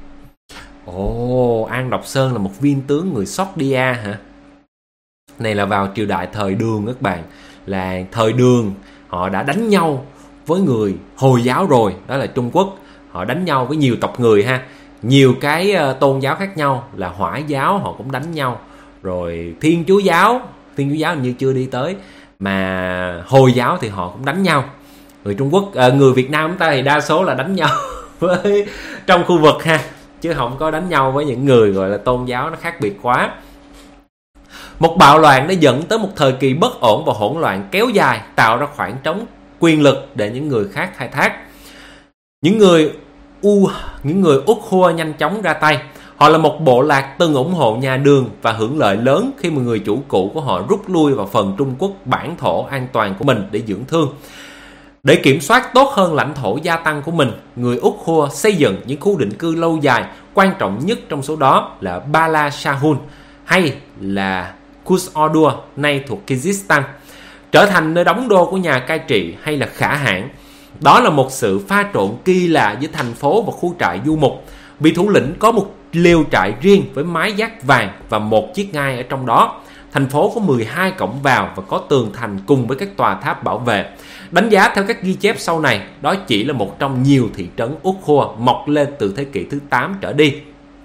An Lộc Sơn là một viên tướng người Sogdia hả? Này là vào triều đại thời Đường các bạn. Là thời Đường họ đã đánh nhau với người Hồi giáo rồi, đó là Trung Quốc. Họ đánh nhau với nhiều tộc người ha, nhiều cái tôn giáo khác nhau, là Hỏa giáo họ cũng đánh nhau, rồi Thiên Chúa giáo hình như chưa đi tới, mà Hồi giáo thì họ cũng đánh nhau. Người Trung Quốc, người Việt Nam chúng ta thì đa số là đánh nhau với trong khu vực ha, chứ không có đánh nhau với những người gọi là tôn giáo nó khác biệt quá. Một bạo loạn đã dẫn tới một thời kỳ bất ổn và hỗn loạn kéo dài, tạo ra khoảng trống quyền lực để những người khác khai thác. Những người Ukhua nhanh chóng ra tay. Họ là một bộ lạc từng ủng hộ nhà Đường và hưởng lợi lớn khi mà người chủ cũ của họ rút lui vào phần Trung Quốc bản thổ an toàn của mình để dưỡng thương. Để kiểm soát tốt hơn lãnh thổ gia tăng của mình, người Ukhua xây dựng những khu định cư lâu dài, quan trọng nhất trong số đó là Bala Shahun hay là Kush-Ordur, nay thuộc Kyrgyzstan, trở thành nơi đóng đô của nhà cai trị hay là Khả Hãn. Đó là một sự pha trộn kỳ lạ giữa thành phố và khu trại du mục. Vị thủ lĩnh có một lều trại riêng với mái vác vàng và một chiếc ngai ở trong đó. Thành phố có 12 cổng vào và có tường thành cùng với các tòa tháp bảo vệ. Đánh giá theo các ghi chép sau này, đó chỉ là một trong nhiều thị trấn Ukhua mọc lên từ thế kỷ thứ 8 trở đi.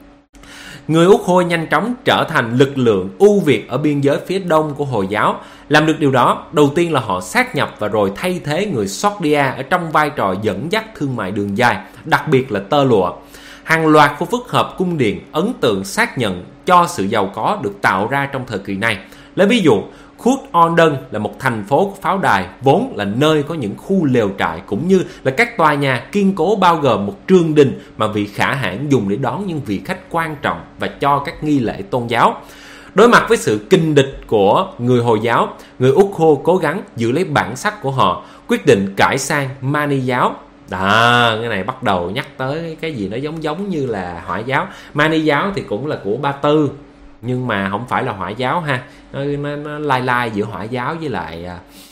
Người Ukhua nhanh chóng trở thành lực lượng ưu việt ở biên giới phía đông của Hồi giáo. Làm được điều đó, đầu tiên là họ sát nhập và rồi thay thế người Sogdia ở trong vai trò dẫn dắt thương mại đường dài, đặc biệt là tơ lụa. Hàng loạt khu phức hợp cung điện ấn tượng xác nhận cho sự giàu có được tạo ra trong thời kỳ này. Lấy ví dụ, Khut-On-Đơn là một thành phố của pháo đài, vốn là nơi có những khu lều trại cũng như là các tòa nhà kiên cố bao gồm một trường đình mà vị Khả Hãn dùng để đón những vị khách quan trọng và cho các nghi lễ tôn giáo. Đối mặt với sự kình địch của người Hồi giáo, người Ukhua cố gắng giữ lấy bản sắc của họ, quyết định cải sang Mani giáo. Cái này bắt đầu nhắc tới cái gì nó giống như là Hỏa giáo. Mani giáo thì cũng là của Ba Tư, nhưng mà không phải là Hỏa giáo ha. Nó lai giữa Hỏa giáo với lại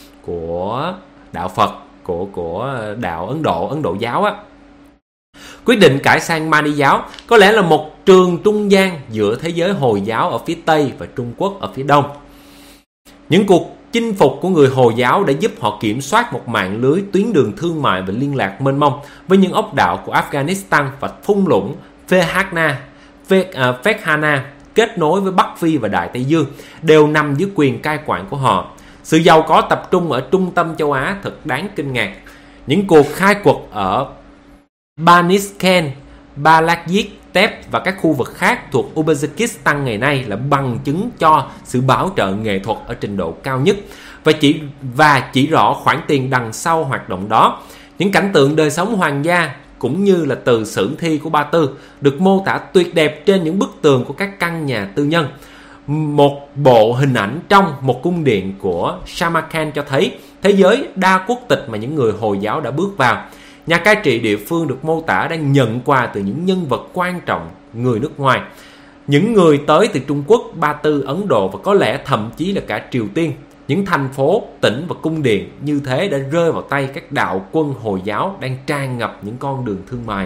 của đạo Phật, của đạo Ấn Độ giáo á. Quyết định cải sang Mani giáo có lẽ là một trường trung gian giữa thế giới Hồi giáo ở phía Tây và Trung Quốc ở phía Đông. Những cuộc chinh phục của người Hồi giáo đã giúp họ kiểm soát một mạng lưới tuyến đường thương mại và liên lạc mênh mông với những ốc đảo của Afghanistan và thung lũng Ferghana kết nối với Bắc Phi và Đại Tây Dương đều nằm dưới quyền cai quản của họ. Sự giàu có tập trung ở trung tâm châu Á thật đáng kinh ngạc. Những cuộc khai quật ở Banisken, Balakit, Tep và các khu vực khác thuộc Uzbekistan ngày nay là bằng chứng cho sự bảo trợ nghệ thuật ở trình độ cao nhất và chỉ rõ khoản tiền đằng sau hoạt động đó. Những cảnh tượng đời sống hoàng gia cũng như là từ sử thi của Ba Tư được mô tả tuyệt đẹp trên những bức tường của các căn nhà tư nhân. Một bộ hình ảnh trong một cung điện của Samarkand cho thấy thế giới đa quốc tịch mà những người Hồi giáo đã bước vào. Nhà cai trị địa phương được mô tả đang nhận quà từ những nhân vật quan trọng người nước ngoài. Những người tới từ Trung Quốc, Ba Tư, Ấn Độ và có lẽ thậm chí là cả Triều Tiên. Những thành phố, tỉnh và cung điện như thế đã rơi vào tay các đạo quân Hồi giáo đang tràn ngập những con đường thương mại.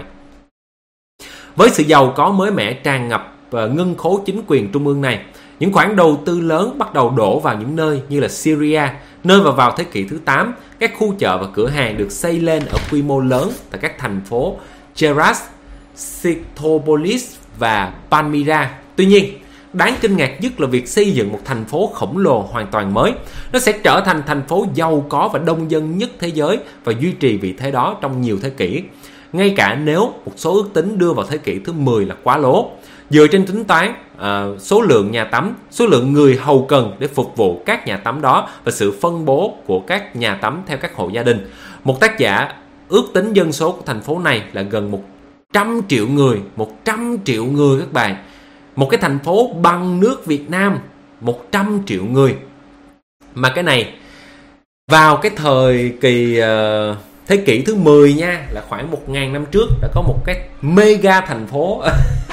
Với sự giàu có mới mẻ tràn ngập ngân khố chính quyền trung ương này, những khoản đầu tư lớn bắt đầu đổ vào những nơi như là Syria, nơi mà vào thế kỷ thứ 8, các khu chợ và cửa hàng được xây lên ở quy mô lớn tại các thành phố Cheras, Sitopolis và Palmyra. Tuy nhiên, đáng kinh ngạc nhất là việc xây dựng một thành phố khổng lồ hoàn toàn mới. Nó sẽ trở thành thành phố giàu có và đông dân nhất thế giới và duy trì vị thế đó trong nhiều thế kỷ. Ngay cả nếu một số ước tính đưa vào thế kỷ thứ 10 là quá lố. Dựa trên tính toán số lượng nhà tắm, số lượng người hầu cần để phục vụ các nhà tắm đó và sự phân bố của các nhà tắm theo các hộ gia đình, một tác giả ước tính dân số của thành phố này là gần 100 triệu người. 100 triệu người các bạn. Một cái thành phố bằng nước Việt Nam, 100 triệu người. Mà cái này vào cái thời kỳ thế kỷ thứ 10 nha, là khoảng 1.000 năm trước đã có một cái mega thành phố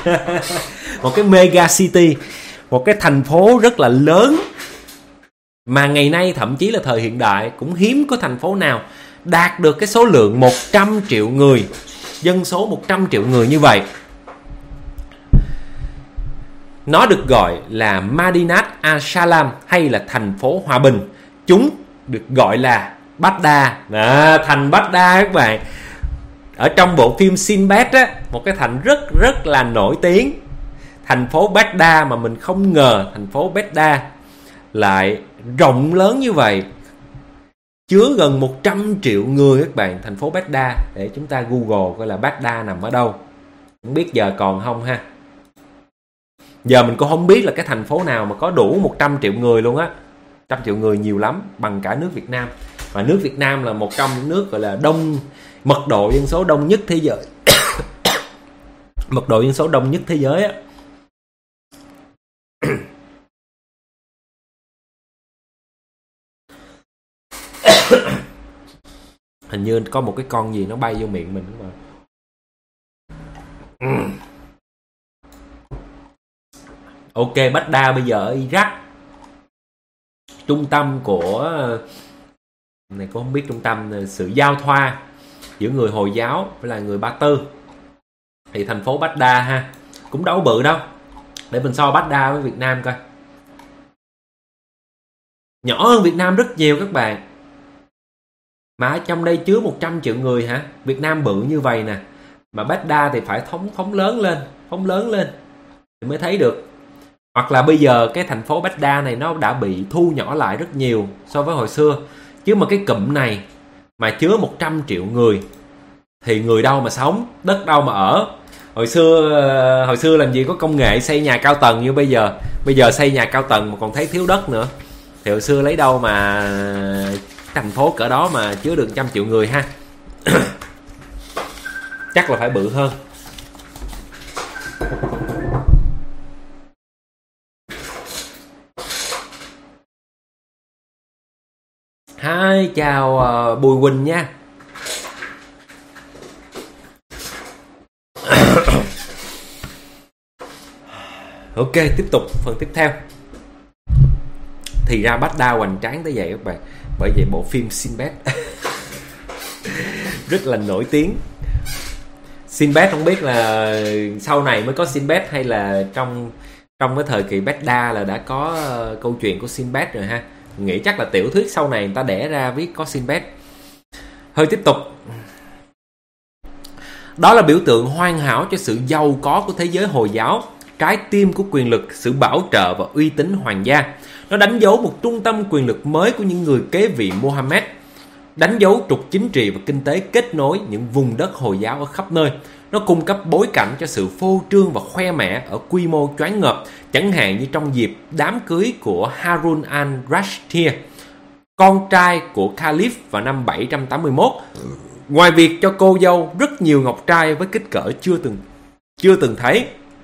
một cái mega city, một cái thành phố rất là lớn mà ngày nay thậm chí là thời hiện đại cũng hiếm có thành phố nào đạt được cái số lượng 100 triệu người, dân số 100 triệu người như vậy. Nó được gọi là Madinat al-Salam hay là thành phố hòa bình. Chúng được gọi là Baghdad, thành Baghdad các bạn. Ở trong bộ phim Sinbad á, một cái thành rất là nổi tiếng, thành phố Baghdad, mà mình không ngờ thành phố Baghdad lại rộng lớn như vậy, chứa gần 100 triệu người các bạn. Thành phố Baghdad, để chúng ta Google coi là Baghdad nằm ở đâu. Không biết giờ còn không ha. Giờ mình cũng không biết là cái thành phố nào mà có đủ 100 triệu người luôn á. 100 triệu người nhiều lắm, bằng cả nước Việt Nam. Và nước Việt Nam là một trong những nước gọi là mật độ dân số đông nhất thế giới. Mật độ dân số đông nhất thế giới á. Hình như có một cái con gì nó bay vô miệng mình mà. Ok, Baghdad bây giờ ở Iraq. Trung tâm của này cũng không biết, trung tâm sự giao thoa giữa người Hồi giáo với là người Ba Tư. Thì thành phố Baghdad ha, cũng đâu bự đâu. Để mình so Baghdad với Việt Nam coi. Nhỏ hơn Việt Nam rất nhiều các bạn. Mà ở trong đây chứa 100 triệu người hả? Việt Nam bự như vậy nè. Mà Baghdad thì phải phóng lớn lên thì mới thấy được. Hoặc là bây giờ cái thành phố Baghdad này nó đã bị thu nhỏ lại rất nhiều so với hồi xưa. Chứ mà cái cụm này mà chứa 100 triệu người thì người đâu mà sống, đất đâu mà ở. Hồi xưa làm gì có công nghệ xây nhà cao tầng như bây giờ. Bây giờ xây nhà cao tầng mà còn thấy thiếu đất nữa. Thì hồi xưa lấy đâu mà thành phố cỡ đó mà chứa được 100 triệu người ha. Chắc là phải bự hơn. Hi, chào Bùi Quỳnh nha. Ok, tiếp tục phần tiếp theo. Thì ra Baghdad hoành tráng tới vậy các bạn. Bởi vậy bộ phim Sinbad rất là nổi tiếng. Sinbad không biết là sau này mới có Sinbad hay là trong cái thời kỳ Baghdad là đã có câu chuyện của Sinbad rồi ha. Nghĩ chắc là tiểu thuyết sau này người ta đẻ ra viết có Sinbad. Hơi tiếp tục. Đó là biểu tượng hoàn hảo cho sự giàu có của thế giới Hồi giáo, trái tim của quyền lực, sự bảo trợ và uy tín hoàng gia. Nó đánh dấu một trung tâm quyền lực mới của những người kế vị Mohammed, đánh dấu trục chính trị và kinh tế kết nối những vùng đất Hồi giáo ở khắp nơi. Nó cung cấp bối cảnh cho sự phô trương và khoe mẽ ở quy mô choáng ngợp, chẳng hạn như trong dịp đám cưới của Harun al-Rashid, con trai của Caliph vào năm 781. Ngoài việc cho cô dâu rất nhiều ngọc trai với kích cỡ chưa từng thấy,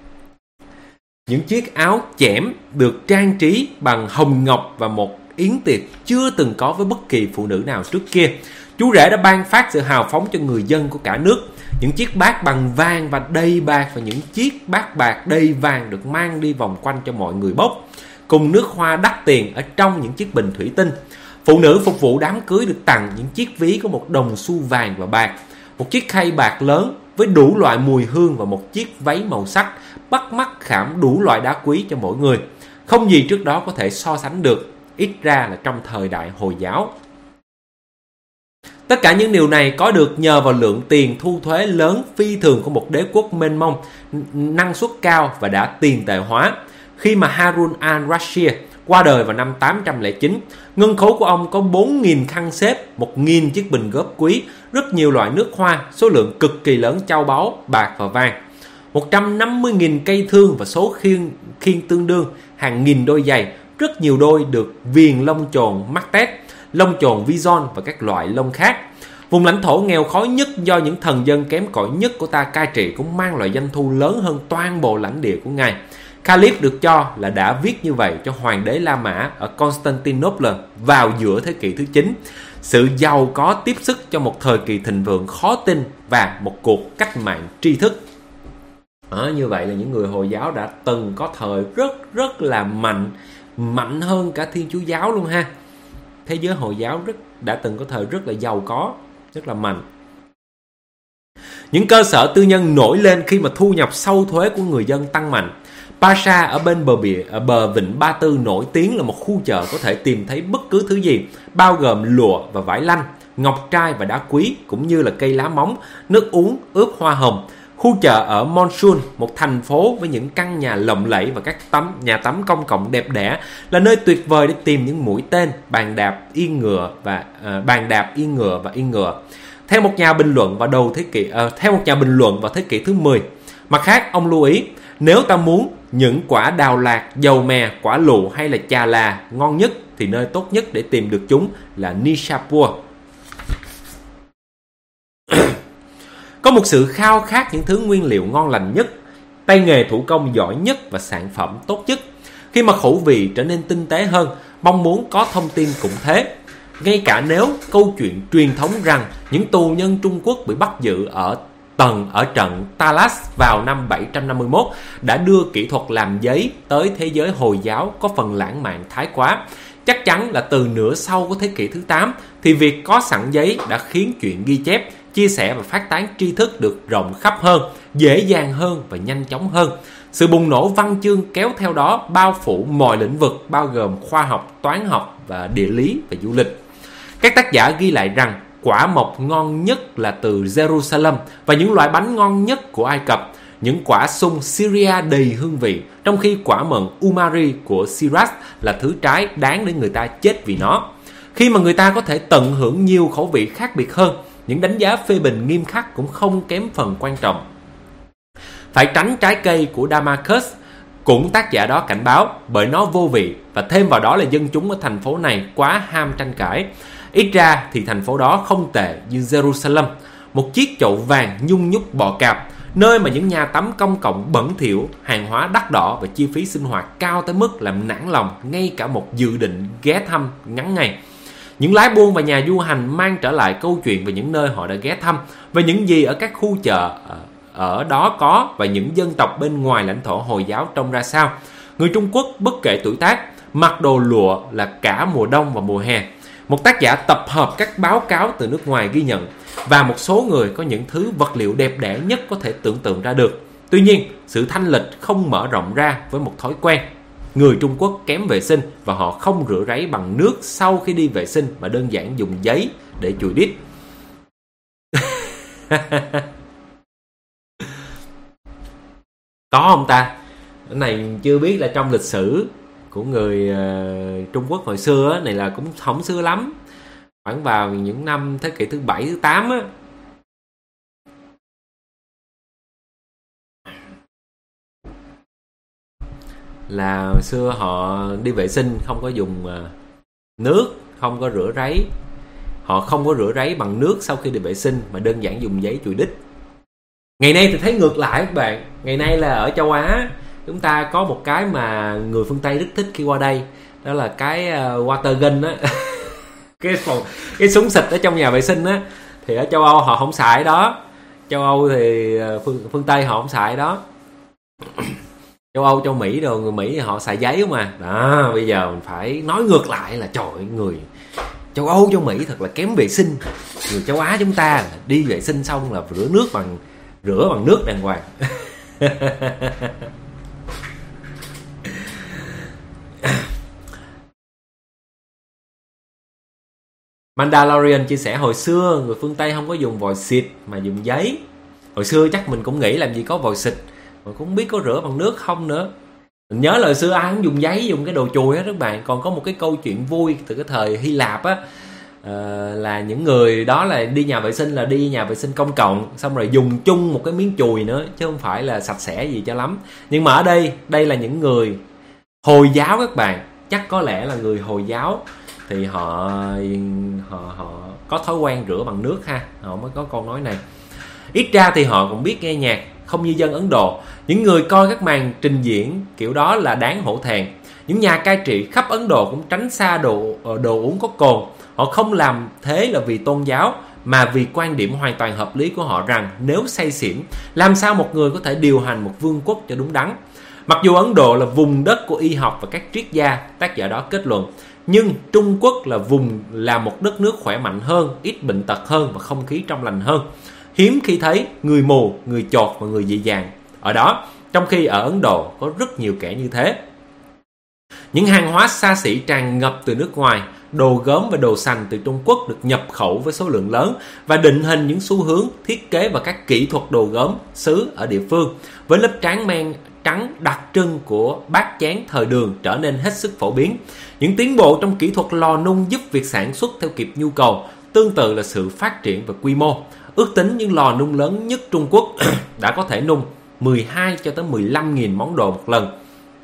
những chiếc áo chẽm được trang trí bằng hồng ngọc và một yến tiệc chưa từng có với bất kỳ phụ nữ nào trước kia. Chú rể đã ban phát sự hào phóng cho người dân của cả nước. Những chiếc bát bằng vàng và đầy bạc và những chiếc bát bạc đầy vàng được mang đi vòng quanh cho mọi người bốc, cùng nước hoa đắt tiền ở trong những chiếc bình thủy tinh. Phụ nữ phục vụ đám cưới được tặng những chiếc ví có một đồng xu vàng và bạc, một chiếc khay bạc lớn với đủ loại mùi hương và một chiếc váy màu sắc, bắt mắt khảm đủ loại đá quý cho mỗi người. Không gì trước đó có thể so sánh được, ít ra là trong thời đại Hồi giáo. Tất cả những điều này có được nhờ vào lượng tiền thu thuế lớn phi thường của một đế quốc mênh mông, năng suất cao và đã tiền tệ hóa. Khi mà Harun al-Rashid qua đời vào năm 809, ngân khố của ông có 4.000 khăn xếp, 1.000 chiếc bình góp quý, rất nhiều loại nước hoa, số lượng cực kỳ lớn châu báu, bạc và vàng, 150.000 cây thương và số khiên tương đương, hàng nghìn đôi giày, rất nhiều đôi được viền lông chồn mắt tét, lông chồn Vizon và các loại lông khác. Vùng lãnh thổ nghèo khó nhất do những thần dân kém cỏi nhất của ta cai trị cũng mang loại doanh thu lớn hơn toàn bộ lãnh địa của ngài. Caliph được cho là đã viết như vậy cho hoàng đế La Mã ở Constantinople vào giữa thế kỷ thứ 9. Sự giàu có tiếp sức cho một thời kỳ thịnh vượng khó tin và một cuộc cách mạng tri thức. Như vậy là những người Hồi giáo đã từng có thời rất là mạnh hơn cả Thiên Chúa giáo luôn ha. Thế giới Hồi giáo đã từng có thời rất là giàu có, rất là mạnh. Những cơ sở tư nhân nổi lên khi mà thu nhập sau thuế của người dân tăng mạnh. Pasha ở bên bờ vịnh Ba Tư nổi tiếng là một khu chợ có thể tìm thấy bất cứ thứ gì, bao gồm lụa và vải lanh, ngọc trai và đá quý, cũng như là cây lá móng, nước uống ướp hoa hồng. Khu chợ ở Mosul, một thành phố với những căn nhà lộng lẫy và các nhà tắm công cộng đẹp đẽ, là nơi tuyệt vời để tìm những mũi tên, bàn đạp yên ngựa và yên ngựa. Theo một nhà bình luận vào thế kỷ thứ 10, Mặt khác, ông lưu ý, nếu ta muốn những quả đào lạc, dầu mè, quả lụ hay là trà là ngon nhất thì nơi tốt nhất để tìm được chúng là Nishapur. Có một sự khao khát những thứ nguyên liệu ngon lành nhất, tay nghề thủ công giỏi nhất và sản phẩm tốt nhất. Khi mà khẩu vị trở nên tinh tế hơn, mong muốn có thông tin cũng thế. Ngay cả nếu câu chuyện truyền thống rằng những tù nhân Trung Quốc bị bắt giữ ở trận Talas vào năm 751 đã đưa kỹ thuật làm giấy tới thế giới Hồi giáo có phần lãng mạn thái quá, chắc chắn là từ nửa sau của thế kỷ thứ 8 thì việc có sẵn giấy đã khiến chuyện ghi chép, chia sẻ và phát tán tri thức được rộng khắp hơn, dễ dàng hơn và nhanh chóng hơn. Sự bùng nổ văn chương kéo theo đó bao phủ mọi lĩnh vực bao gồm khoa học, toán học và địa lý và du lịch. Các tác giả ghi lại rằng quả mộc ngon nhất là từ Jerusalem và những loại bánh ngon nhất của Ai Cập, những quả sung Syria đầy hương vị, trong khi quả mận Umari của Shiraz là thứ trái đáng để người ta chết vì nó. Khi mà người ta có thể tận hưởng nhiều khẩu vị khác biệt hơn, những đánh giá phê bình nghiêm khắc cũng không kém phần quan trọng. Phải tránh trái cây của Damascus, cũng tác giả đó cảnh báo, bởi nó vô vị, và thêm vào đó là dân chúng ở thành phố này quá ham tranh cãi. Ít ra thì thành phố đó không tệ như Jerusalem, một chiếc chậu vàng nhung nhúc bọ cạp, nơi mà những nhà tắm công cộng bẩn thỉu, hàng hóa đắt đỏ và chi phí sinh hoạt cao tới mức làm nản lòng ngay cả một dự định ghé thăm ngắn ngày. Những lái buôn và nhà du hành mang trở lại câu chuyện về những nơi họ đã ghé thăm, về những gì ở các khu chợ ở đó có và những dân tộc bên ngoài lãnh thổ Hồi giáo trông ra sao. Người Trung Quốc bất kể tuổi tác, mặc đồ lụa là cả mùa đông và mùa hè. Một tác giả tập hợp các báo cáo từ nước ngoài ghi nhận, và một số người có những thứ vật liệu đẹp đẽ nhất có thể tưởng tượng ra được. Tuy nhiên, sự thanh lịch không mở rộng ra với một thói quen. Người Trung Quốc kém vệ sinh và họ không rửa ráy bằng nước sau khi đi vệ sinh mà đơn giản dùng giấy để chùi đít. Có không ta? Cái này chưa biết là trong lịch sử của người Trung Quốc hồi xưa á, này là cũng không xưa lắm, khoảng vào những năm thế kỷ thứ 7, thứ 8 á, là hồi xưa họ đi vệ sinh không có dùng nước, không có rửa ráy. Họ không có rửa ráy bằng nước sau khi đi vệ sinh mà đơn giản dùng giấy chùi đít. Ngày nay thì thấy ngược lại các bạn. Ngày nay là ở châu Á chúng ta có một cái mà người phương Tây rất thích khi qua đây, đó là cái water gun á. cái súng xịt ở trong nhà vệ sinh á, thì ở châu Âu họ không xài đó. Châu Âu thì phương Tây họ không xài đó. Châu Âu, châu Mỹ rồi, người Mỹ thì họ xài giấy mà. Đó, bây giờ mình phải nói ngược lại là trời ơi, người châu Âu, châu Mỹ thật là kém vệ sinh. Người châu Á chúng ta đi vệ sinh xong là rửa bằng nước đàng hoàng. Mandalorian chia sẻ hồi xưa người phương Tây không có dùng vòi xịt mà dùng giấy. Hồi xưa chắc mình cũng nghĩ làm gì có vòi xịt, mà cũng không biết có rửa bằng nước không nữa. Mình nhớ là hồi xưa ai cũng dùng giấy, dùng cái đồ chùi á các bạn. Còn có một cái câu chuyện vui từ cái thời Hy Lạp á, là những người đó là đi nhà vệ sinh, là đi nhà vệ sinh công cộng, xong rồi dùng chung một cái miếng chùi nữa, chứ không phải là sạch sẽ gì cho lắm. Nhưng mà ở đây là những người Hồi giáo các bạn, chắc có lẽ là người Hồi giáo thì họ có thói quen rửa bằng nước ha, họ mới có câu nói này. Ít ra thì họ cũng biết nghe nhạc, không như dân Ấn Độ. Những người coi các màn trình diễn kiểu đó là đáng hổ thẹn. Những nhà cai trị khắp Ấn Độ cũng tránh xa đồ uống có cồn. Họ không làm thế là vì tôn giáo, mà vì quan điểm hoàn toàn hợp lý của họ rằng nếu say xỉn, làm sao một người có thể điều hành một vương quốc cho đúng đắn. Mặc dù Ấn Độ là vùng đất của y học và các triết gia, tác giả đó kết luận, nhưng Trung Quốc là một đất nước khỏe mạnh hơn, ít bệnh tật hơn và không khí trong lành hơn. Hiếm khi thấy người mù, người chột và người dị dạng ở đó, trong khi ở Ấn Độ có rất nhiều kẻ như thế. Những hàng hóa xa xỉ tràn ngập từ nước ngoài, đồ gốm và đồ sành từ Trung Quốc được nhập khẩu với số lượng lớn và định hình những xu hướng thiết kế và các kỹ thuật đồ gốm sứ ở địa phương, với lớp tráng men trắng đặc trưng của bát chén thời Đường trở nên hết sức phổ biến. Những tiến bộ trong kỹ thuật lò nung giúp việc sản xuất theo kịp nhu cầu, tương tự là sự phát triển về quy mô. Ước tính những lò nung lớn nhất Trung Quốc đã có thể nung 12 cho tới 15.000 món đồ một lần.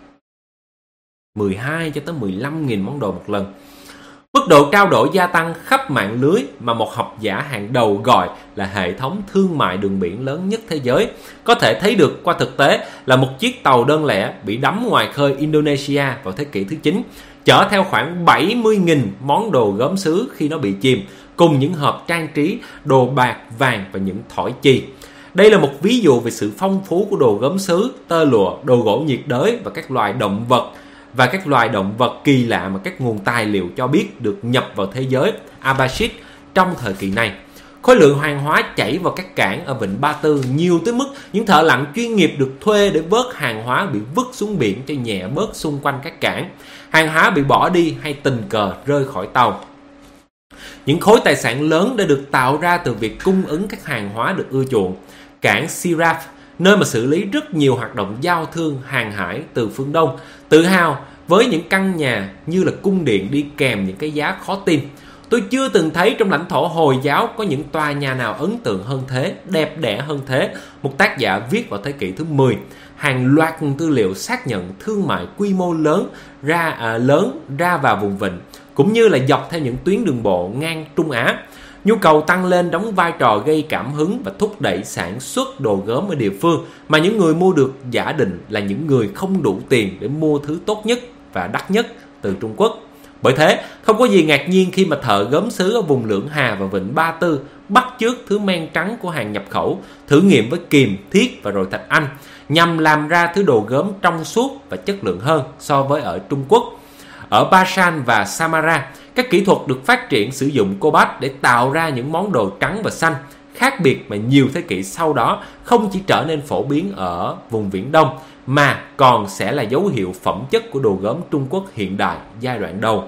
12 cho tới 15.000 món đồ một lần. Mức độ trao đổi gia tăng khắp mạng lưới mà một học giả hàng đầu gọi là hệ thống thương mại đường biển lớn nhất thế giới. Có thể thấy được qua thực tế là một chiếc tàu đơn lẻ bị đắm ngoài khơi Indonesia vào thế kỷ thứ 9, chở theo khoảng 70.000 món đồ gốm sứ khi nó bị chìm, cùng những hộp trang trí, đồ bạc, vàng và những thỏi chì. Đây là một ví dụ về sự phong phú của đồ gốm sứ, tơ lụa, đồ gỗ nhiệt đới và các loài động vật kỳ lạ mà các nguồn tài liệu cho biết được nhập vào thế giới Abbasid trong thời kỳ này. Khối lượng hàng hóa chảy vào các cảng ở vịnh Ba Tư nhiều tới mức những thợ lặn chuyên nghiệp được thuê để vớt hàng hóa bị vứt xuống biển cho nhẹ bớt xung quanh các cảng. Hàng hóa bị bỏ đi hay tình cờ rơi khỏi tàu. Những khối tài sản lớn đã được tạo ra từ việc cung ứng các hàng hóa được ưa chuộng. Cảng Siraf, nơi mà xử lý rất nhiều hoạt động giao thương hàng hải từ phương Đông, tự hào với những căn nhà như là cung điện đi kèm những cái giá khó tin. Tôi chưa từng thấy trong lãnh thổ Hồi giáo có những tòa nhà nào ấn tượng hơn thế, đẹp đẽ hơn thế. Một tác giả viết vào thế kỷ thứ 10. Hàng loạt tư liệu xác nhận thương mại quy mô lớn ra vào vùng vịnh, cũng như là dọc theo những tuyến đường bộ ngang Trung Á. Nhu cầu tăng lên đóng vai trò gây cảm hứng và thúc đẩy sản xuất đồ gốm ở địa phương mà những người mua được giả định là những người không đủ tiền để mua thứ tốt nhất và đắt nhất từ Trung Quốc. Bởi thế, không có gì ngạc nhiên khi mà thợ gốm sứ ở vùng Lưỡng Hà và vịnh Ba Tư bắt chước thứ men trắng của hàng nhập khẩu, thử nghiệm với kiềm, thiết và rồi thạch anh, nhằm làm ra thứ đồ gốm trong suốt và chất lượng hơn so với ở Trung Quốc. Ở Basan và Samara, các kỹ thuật được phát triển sử dụng cobalt để tạo ra những món đồ trắng và xanh, khác biệt mà nhiều thế kỷ sau đó không chỉ trở nên phổ biến ở vùng Viễn Đông, mà còn sẽ là dấu hiệu phẩm chất của đồ gốm Trung Quốc hiện đại giai đoạn đầu.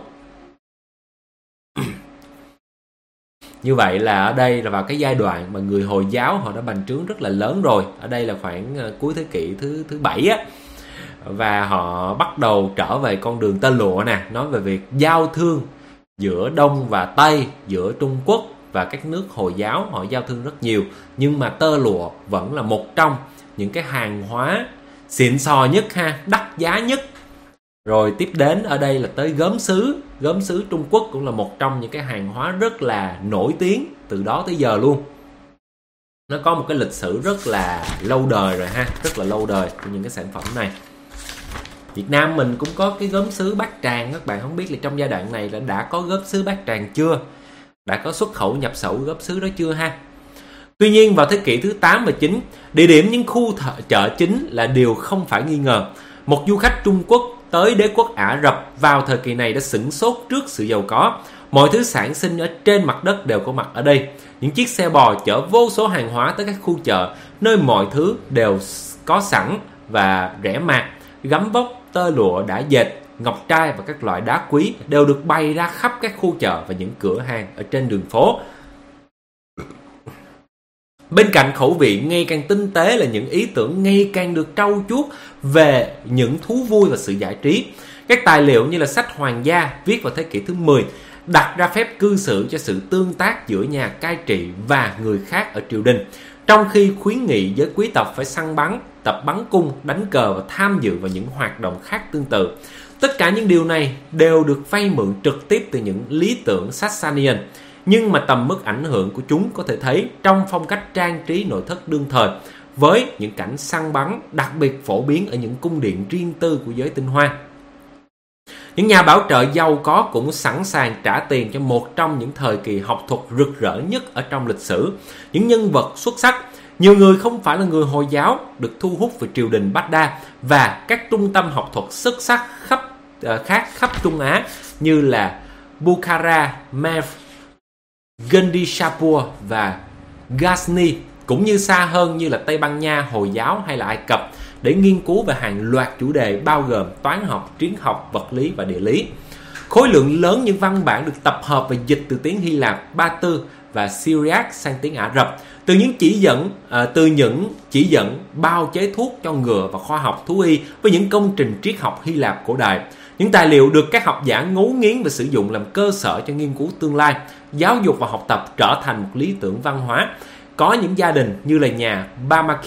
Như vậy là ở đây là vào cái giai đoạn mà người Hồi giáo họ đã bành trướng rất là lớn rồi. Ở đây là khoảng cuối thế kỷ thứ 7 á. Và họ bắt đầu trở về con đường tơ lụa nè, nói về việc giao thương giữa Đông và Tây, giữa Trung Quốc và các nước Hồi giáo, họ giao thương rất nhiều. Nhưng mà tơ lụa vẫn là một trong những cái hàng hóa xịn sò nhất ha, đắt giá nhất. Rồi tiếp đến ở đây là tới gốm sứ Trung Quốc cũng là một trong những cái hàng hóa rất là nổi tiếng từ đó tới giờ luôn. Nó có một cái lịch sử rất là lâu đời rồi ha, rất là lâu đời của những cái sản phẩm này. Việt Nam mình cũng có cái gốm sứ Bát Tràng, các bạn không biết là trong giai đoạn này là đã có gốm sứ Bát Tràng chưa? Đã có xuất khẩu nhập khẩu gốm sứ đó chưa ha? Tuy nhiên vào thế kỷ thứ 8 và 9, địa điểm những khu chợ chính là điều không phải nghi ngờ. Một du khách Trung Quốc tới đế quốc Ả Rập vào thời kỳ này đã sửng sốt trước sự giàu có. Mọi thứ sản sinh ở trên mặt đất đều có mặt ở đây. Những chiếc xe bò chở vô số hàng hóa tới các khu chợ, nơi mọi thứ đều có sẵn và rẻ mạt. Gấm vóc, tơ lụa đã dệt, ngọc trai và các loại đá quý đều được bày ra khắp các khu chợ và những cửa hàng ở trên đường phố. Bên cạnh khẩu vị ngày càng tinh tế là những ý tưởng ngày càng được trau chuốt về những thú vui và sự giải trí. Các tài liệu như là sách Hoàng gia viết vào thế kỷ thứ 10 đặt ra phép cư xử cho sự tương tác giữa nhà cai trị và người khác ở triều đình, trong khi khuyến nghị giới quý tộc phải săn bắn, tập bắn cung, đánh cờ và tham dự vào những hoạt động khác tương tự. Tất cả những điều này đều được vay mượn trực tiếp từ những lý tưởng Sasanian, nhưng mà tầm mức ảnh hưởng của chúng có thể thấy trong phong cách trang trí nội thất đương thời, với những cảnh săn bắn đặc biệt phổ biến ở những cung điện riêng tư của giới tinh hoa. Những nhà bảo trợ giàu có cũng sẵn sàng trả tiền cho một trong những thời kỳ học thuật rực rỡ nhất ở trong lịch sử. Những nhân vật xuất sắc, nhiều người không phải là người Hồi giáo, được thu hút về triều đình Baghdad và các trung tâm học thuật xuất sắc khác khắp Trung Á như là Bukhara, Merv, Gandhishapur và Ghazni, cũng như xa hơn như là Tây Ban Nha, Hồi giáo hay là Ai Cập, để nghiên cứu về hàng loạt chủ đề bao gồm toán học, triết học, vật lý và địa lý. Khối lượng lớn những văn bản được tập hợp và dịch từ tiếng Hy Lạp, Ba Tư và Syriac sang tiếng Ả Rập, từ những chỉ dẫn bao chế thuốc cho ngựa và khoa học thú y với những công trình triết học Hy Lạp cổ đại. Những tài liệu được các học giả ngấu nghiến và sử dụng làm cơ sở cho nghiên cứu tương lai, giáo dục và học tập trở thành một lý tưởng văn hóa. Có những gia đình như là nhà Bamakit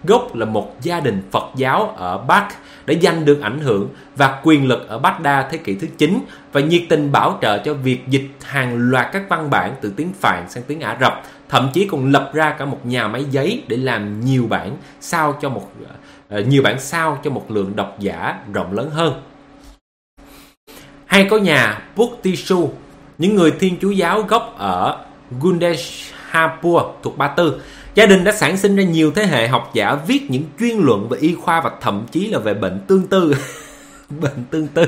gốc là một gia đình Phật giáo ở Balkh, đã giành được ảnh hưởng và quyền lực ở Baghdad thế kỷ thứ 9 và nhiệt tình bảo trợ cho việc dịch hàng loạt các văn bản từ tiếng Phạn sang tiếng Ả Rập, thậm chí còn lập ra cả một nhà máy giấy để làm nhiều bản sao cho một lượng độc giả rộng lớn hơn. Hay có nhà Buktishu, những người Thiên Chúa giáo gốc ở Gundeshapur thuộc Ba Tư. Gia đình đã sản sinh ra nhiều thế hệ học giả viết những chuyên luận về y khoa và thậm chí là về bệnh tương tư. Bệnh tương tư.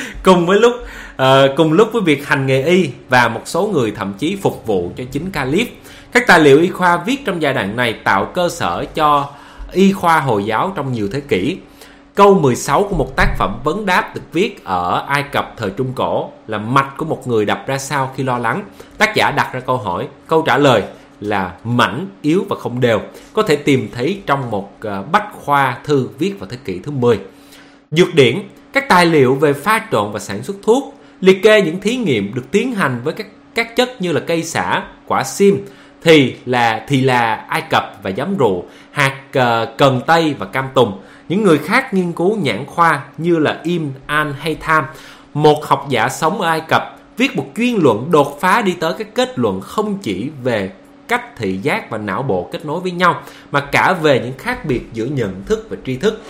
Cùng lúc với việc hành nghề y, và một số người thậm chí phục vụ cho chính Caliph. Các tài liệu y khoa viết trong giai đoạn này tạo cơ sở cho y khoa Hồi giáo trong nhiều thế kỷ. Câu 16 của một tác phẩm vấn đáp được viết ở Ai Cập thời Trung Cổ là mạch của một người đập ra sao khi lo lắng. Tác giả đặt ra câu hỏi, câu trả lời là mảnh, yếu và không đều, có thể tìm thấy trong một bách khoa thư viết vào thế kỷ thứ 10. Dược điển, các tài liệu về pha trộn và sản xuất thuốc, liệt kê những thí nghiệm được tiến hành với các chất như là cây sả, quả sim, thì là Ai Cập và giấm rượu, hạt cần tây và cam tùng. Những người khác nghiên cứu nhãn khoa như là Ibn al-Haytham, một học giả sống ở Ai Cập, viết một chuyên luận đột phá đi tới các kết luận không chỉ về cách thị giác và não bộ kết nối với nhau, mà cả về những khác biệt giữa nhận thức và tri thức.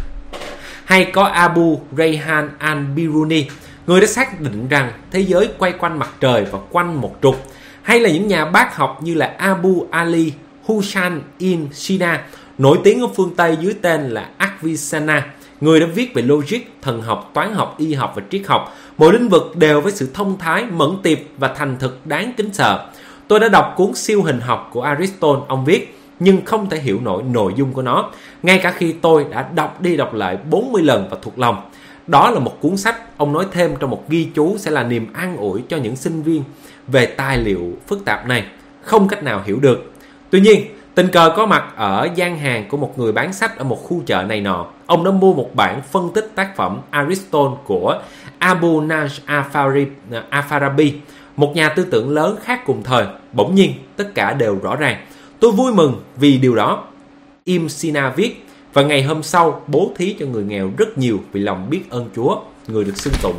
Hay có Abu Rayhan al-Biruni, người đã xác định rằng thế giới quay quanh mặt trời và quanh một trục. Hay là những nhà bác học như là Abu Ali Hushan ibn Sina, nổi tiếng ở phương Tây dưới tên là Avicenna, người đã viết về logic, thần học, toán học, y học và triết học. Mỗi lĩnh vực đều với sự thông thái, mẫn tiệp và thành thực đáng kính sợ. Tôi đã đọc cuốn Siêu hình học của Aristotle, ông viết, nhưng không thể hiểu nổi nội dung của nó, ngay cả khi tôi đã đọc đi đọc lại 40 lần và thuộc lòng. Đó là một cuốn sách, ông nói thêm trong một ghi chú, sẽ là niềm an ủi cho những sinh viên về tài liệu phức tạp này, không cách nào hiểu được. Tuy nhiên, tình cờ có mặt ở gian hàng của một người bán sách ở một khu chợ này nọ. Ông đã mua một bản phân tích tác phẩm Aristotle của Abu Nasr al-Farabi, một nhà tư tưởng lớn khác cùng thời. Bỗng nhiên, tất cả đều rõ ràng. Tôi vui mừng vì điều đó. Ibn Sina viết, và ngày hôm sau bố thí cho người nghèo rất nhiều vì lòng biết ơn Chúa, người được xưng tụng.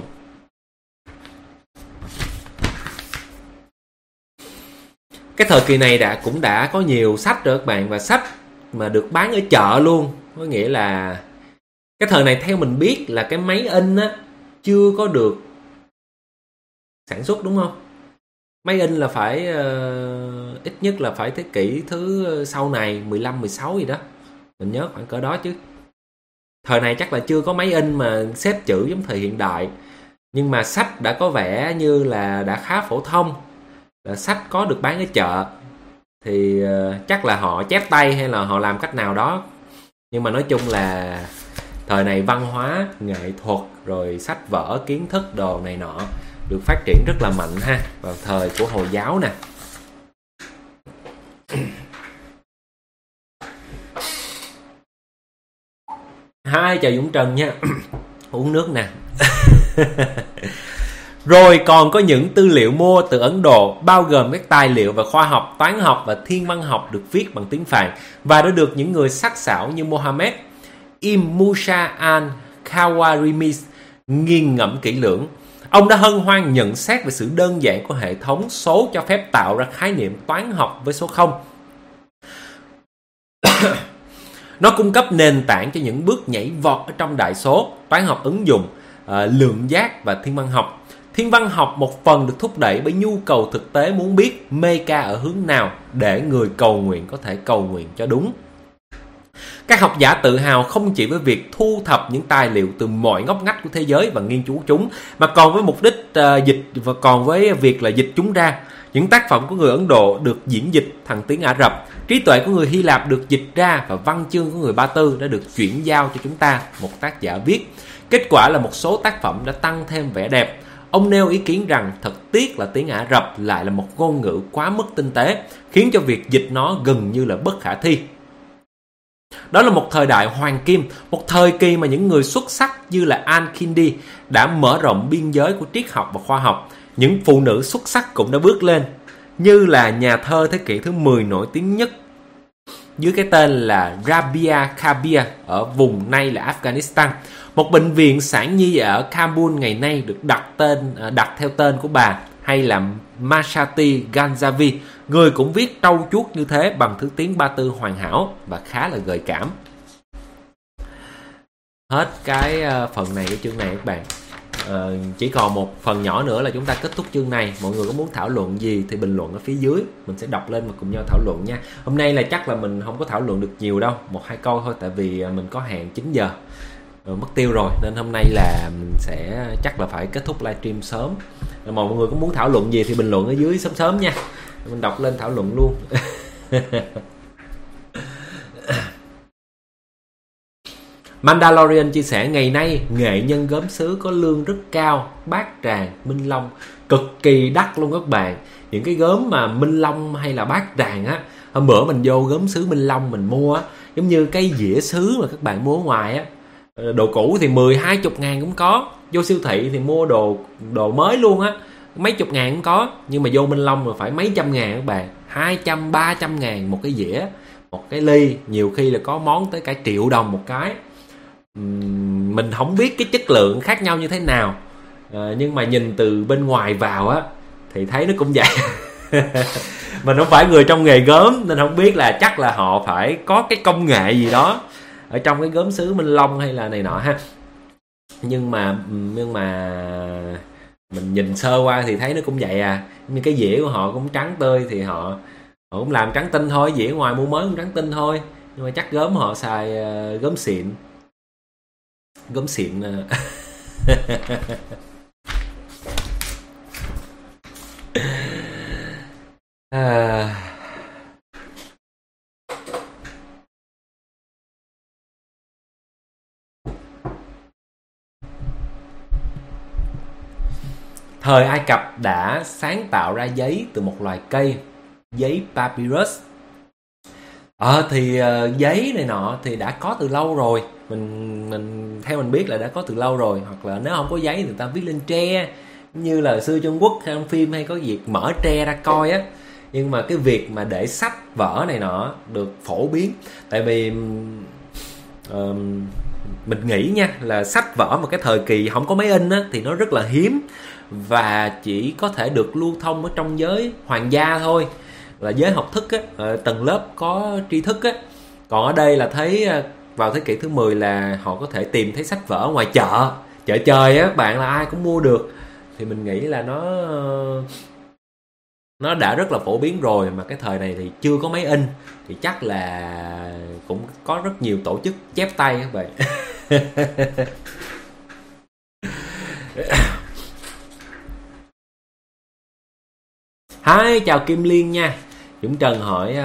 Cái thời kỳ này cũng đã có nhiều sách rồi các bạn, và sách mà được bán ở chợ luôn. Có nghĩa là cái thời này theo mình biết là cái máy in á chưa có được sản xuất, đúng không? Máy in là phải ít nhất là phải thế kỷ thứ sau này 15, 16 gì đó. Mình nhớ khoảng cỡ đó chứ. Thời này chắc là chưa có máy in mà xếp chữ giống thời hiện đại. Nhưng mà sách đã có vẻ như là đã khá phổ thông. Là sách có được bán ở chợ. Thì chắc là họ chép tay hay là họ làm cách nào đó. Nhưng mà nói chung là thời này văn hóa, nghệ thuật, rồi sách vở, kiến thức đồ này nọ được phát triển rất là mạnh ha. Vào thời của Hồi giáo nè. Hai chào Dũng Trần nha. Uống nước nè. Rồi còn có những tư liệu mua từ Ấn Độ, bao gồm các tài liệu về khoa học, toán học và thiên văn học được viết bằng tiếng Phạn và đã được những người sắc sảo như Mohammed Ibn Musa al-Khawarimis nghiền ngẫm kỹ lưỡng. Ông đã hân hoan nhận xét về sự đơn giản của hệ thống số cho phép tạo ra khái niệm toán học với số 0. Nó cung cấp nền tảng cho những bước nhảy vọt ở trong đại số, toán học ứng dụng, lượng giác và thiên văn học. Thiên văn học một phần được thúc đẩy bởi nhu cầu thực tế muốn biết Mecca ở hướng nào để người cầu nguyện có thể cầu nguyện cho đúng. Các học giả tự hào không chỉ với việc thu thập những tài liệu từ mọi ngóc ngách của thế giới và nghiên cứu chúng, mà còn với mục đích dịch và còn với việc là dịch chúng ra. Những tác phẩm của người Ấn Độ được diễn dịch thành tiếng Ả Rập, trí tuệ của người Hy Lạp được dịch ra và văn chương của người Ba Tư đã được chuyển giao cho chúng ta, một tác giả viết. Kết quả là một số tác phẩm đã tăng thêm vẻ đẹp. Ông nêu ý kiến rằng thật tiếc là tiếng Ả Rập lại là một ngôn ngữ quá mức tinh tế, khiến cho việc dịch nó gần như là bất khả thi. Đó là một thời đại hoàng kim, một thời kỳ mà những người xuất sắc như là Al-Kindi đã mở rộng biên giới của triết học và khoa học. Những phụ nữ xuất sắc cũng đã bước lên, như là nhà thơ thế kỷ thứ 10 nổi tiếng nhất dưới cái tên là Rabia Kabir ở vùng nay là Afghanistan. Một bệnh viện sản nhi ở Kabul ngày nay được đặt theo tên của bà, hay là Mashati Ganjavi, người cũng viết trau chuốt như thế bằng thứ tiếng Ba Tư hoàn hảo và khá là gợi cảm. Hết cái phần này của chương này các bạn. Chỉ còn một phần nhỏ nữa là chúng ta kết thúc chương này. Mọi người có muốn thảo luận gì thì bình luận ở phía dưới, mình sẽ đọc lên và cùng nhau thảo luận nha. Hôm nay là chắc là mình không có thảo luận được nhiều đâu, 1-2 câu thôi, tại vì mình có hẹn 9 giờ mất tiêu rồi, nên hôm nay là mình sẽ chắc là phải kết thúc livestream sớm. Mọi người có muốn thảo luận gì thì bình luận ở dưới sớm sớm nha, mình đọc lên thảo luận luôn. Mandalorian chia sẻ ngày nay nghệ nhân gốm sứ có lương rất cao, Bát Tràng, Minh Long cực kỳ đắt luôn các bạn. Những cái gốm mà Minh Long hay là Bát Tràng á, hôm bữa mình vô gốm sứ Minh Long mình mua á, giống như cái dĩa sứ mà các bạn mua ở ngoài á, đồ cũ thì 10-20 ngàn cũng có, vô siêu thị thì mua đồ mới luôn á, mấy chục ngàn cũng có, nhưng mà vô Minh Long là phải mấy trăm ngàn các bạn, 200-300 ngàn một cái dĩa, một cái ly, nhiều khi là có món tới cả 1 triệu đồng một cái. Mình không biết cái chất lượng khác nhau như thế nào, nhưng mà nhìn từ bên ngoài vào á thì thấy nó cũng vậy. Mình không phải người trong nghề gốm nên không biết, là chắc là họ phải có cái công nghệ gì đó ở trong cái gốm sứ Minh Long hay là này nọ ha. Nhưng mà mình nhìn sơ qua thì thấy nó cũng vậy à. Nhưng cái dĩa của họ cũng trắng tươi thì họ cũng làm trắng tinh thôi, dĩa ngoài mua mới cũng trắng tinh thôi, nhưng mà chắc gốm họ xài gốm xịn. Gốm xịn. Thời Ai Cập đã sáng tạo ra giấy từ một loài cây, giấy papyrus. Giấy này nọ thì đã có từ lâu rồi. Mình theo mình biết là đã có từ lâu rồi, hoặc là nếu không có giấy thì người ta viết lên tre, như là xưa Trung Quốc hay trong phim hay có việc mở tre ra coi á. Nhưng mà cái việc mà để sách vở này nọ được phổ biến, tại vì mình nghĩ nha, là sách vở một cái thời kỳ không có máy in á thì nó rất là hiếm, và chỉ có thể được lưu thông ở trong giới hoàng gia thôi, là giới học thức á, tầng lớp có tri thức á. Còn ở đây là thấy vào thế kỷ thứ 10 là họ có thể tìm thấy sách vở ngoài chợ trời á bạn, là ai cũng mua được. Thì mình nghĩ là nó đã rất là phổ biến rồi, mà cái thời này thì chưa có máy in thì chắc là cũng có rất nhiều tổ chức chép tay các bạn. Hi, chào Kim Liên nha. Dũng Trần hỏi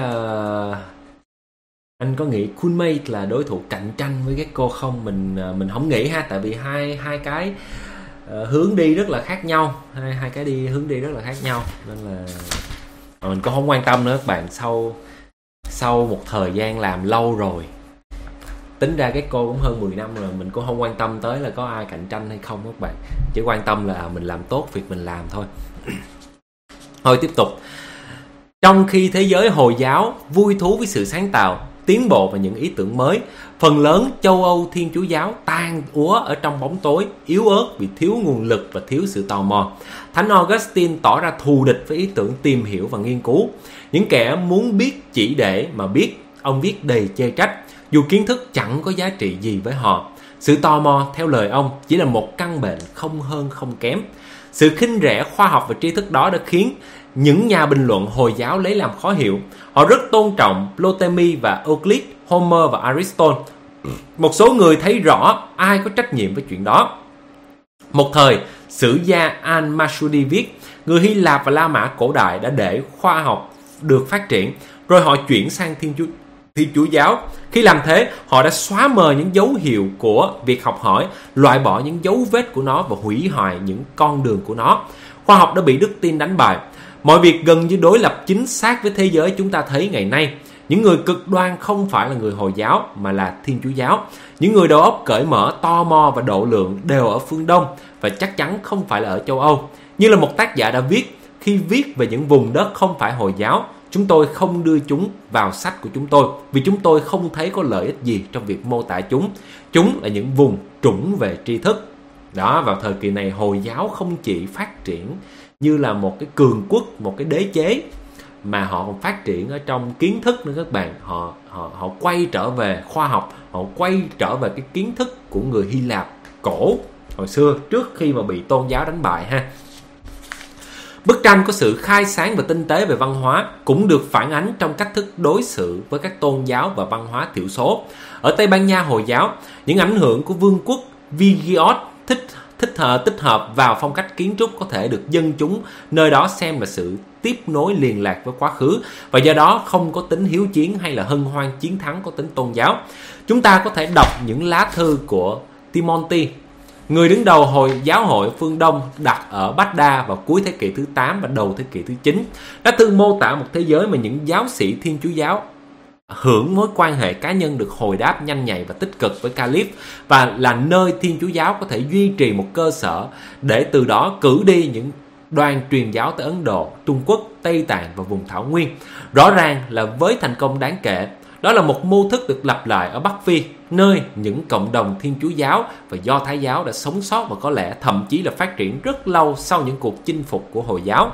anh có nghĩ Kunmate là đối thủ cạnh tranh với Gecko không? Mình không nghĩ ha, tại vì hai cái hướng đi rất là khác nhau, hai cái hướng đi rất là khác nhau, nên là mình cũng không quan tâm nữa các bạn. Sau một thời gian làm lâu rồi, tính ra Gecko cũng hơn 10 năm rồi, mình cũng không quan tâm tới là có ai cạnh tranh hay không các bạn, chỉ quan tâm là mình làm tốt việc mình làm thôi. Thôi tiếp tục. Trong khi thế giới Hồi giáo vui thú với sự sáng tạo, tiến bộ và những ý tưởng mới, phần lớn châu Âu Thiên Chúa giáo tan úa ở trong bóng tối, yếu ớt vì thiếu nguồn lực và thiếu sự tò mò. Thánh Augustine tỏ ra thù địch với ý tưởng tìm hiểu và nghiên cứu. Những kẻ muốn biết chỉ để mà biết, ông viết đầy chê trách, dù kiến thức chẳng có giá trị gì với họ. Sự tò mò, theo lời ông, chỉ là một căn bệnh không hơn không kém. Sự khinh rẻ khoa học và tri thức đó đã khiến những nhà bình luận Hồi giáo lấy làm khó hiểu. Họ rất tôn trọng Ptolemy và Euclid, Homer và Aristotle. Một số người thấy rõ ai có trách nhiệm với chuyện đó. Một thời, sử gia Al-Masudi viết, người Hy Lạp và La Mã cổ đại đã để khoa học được phát triển, rồi họ chuyển sang Thiên Chúa giáo. Khi làm thế, họ đã xóa mờ những dấu hiệu của việc học hỏi, loại bỏ những dấu vết của nó và hủy hoại những con đường của nó. Khoa học đã bị đức tin đánh bại. Mọi việc gần như đối lập chính xác với thế giới chúng ta thấy ngày nay. Những người cực đoan không phải là người Hồi giáo mà là Thiên Chúa giáo. Những người đầu óc cởi mở, tò mò và độ lượng đều ở phương Đông và chắc chắn không phải là ở châu Âu. Như là một tác giả đã viết, khi viết về những vùng đất không phải Hồi giáo, chúng tôi không đưa chúng vào sách của chúng tôi vì chúng tôi không thấy có lợi ích gì trong việc mô tả chúng. Chúng là những vùng trũng về tri thức. Đó, vào thời kỳ này Hồi giáo không chỉ phát triển như là một cái cường quốc, một cái đế chế, mà họ còn phát triển ở trong kiến thức nữa các bạn. Họ quay trở về khoa học, họ quay trở về cái kiến thức của người Hy Lạp cổ hồi xưa trước khi mà bị tôn giáo đánh bại ha. Bức tranh có sự khai sáng và tinh tế về văn hóa cũng được phản ánh trong cách thức đối xử với các tôn giáo và văn hóa thiểu số. Ở Tây Ban Nha Hồi giáo, những ảnh hưởng của vương quốc Visigoth tích hợp vào phong cách kiến trúc có thể được dân chúng nơi đó xem là sự tiếp nối liên lạc với quá khứ, và do đó không có tính hiếu chiến hay là hân hoan chiến thắng có tính tôn giáo. Chúng ta có thể đọc những lá thư của Timonti, người đứng đầu Hồi giáo hội phương Đông đặt ở Baghdad vào cuối thế kỷ thứ 8 và đầu thế kỷ thứ 9. Lá thư mô tả một thế giới mà những giáo sĩ Thiên Chúa giáo hưởng mối quan hệ cá nhân được hồi đáp nhanh nhạy và tích cực với Caliph, và là nơi Thiên Chúa giáo có thể duy trì một cơ sở để từ đó cử đi những đoàn truyền giáo tới Ấn Độ, Trung Quốc, Tây Tạng và vùng Thảo Nguyên. Rõ ràng là với thành công đáng kể, đó là một mô thức được lặp lại ở Bắc Phi, nơi những cộng đồng Thiên Chúa giáo và Do Thái giáo đã sống sót và có lẽ thậm chí là phát triển rất lâu sau những cuộc chinh phục của Hồi giáo.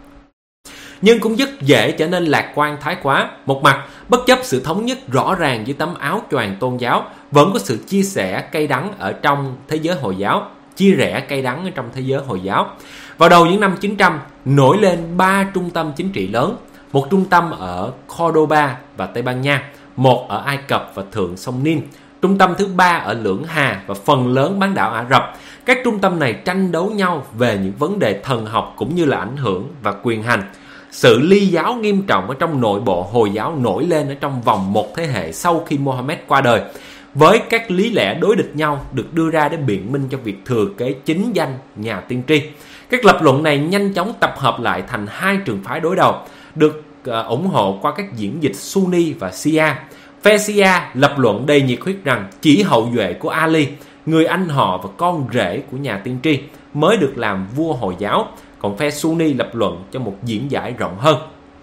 Nhưng cũng rất dễ trở nên lạc quan thái quá. Một mặt, bất chấp sự thống nhất rõ ràng dưới tấm áo choàng tôn giáo, vẫn có sự chia sẻ cay đắng ở trong thế giới Hồi giáo, chia rẽ cay đắng ở trong thế giới Hồi giáo. Vào đầu những năm 900, nổi lên 3 trung tâm chính trị lớn, một trung tâm ở Cordoba và Tây Ban Nha, một ở Ai Cập và thượng sông Nin, trung tâm thứ 3 ở Lưỡng Hà và phần lớn bán đảo Ả Rập. Các trung tâm này tranh đấu nhau về những vấn đề thần học cũng như là ảnh hưởng và quyền hành. Sự ly giáo nghiêm trọng ở trong nội bộ Hồi giáo nổi lên ở trong vòng một thế hệ sau khi Mohammed qua đời, với các lý lẽ đối địch nhau được đưa ra để biện minh cho việc thừa kế chính danh nhà tiên tri. Các lập luận này nhanh chóng tập hợp lại thành hai trường phái đối đầu, được ủng hộ qua các diễn dịch Sunni và Shia. Phe Shia lập luận đầy nhiệt huyết rằng chỉ hậu duệ của Ali, người anh họ và con rể của nhà tiên tri, mới được làm vua Hồi giáo, còn phe Sunni lập luận cho một diễn giải rộng hơn.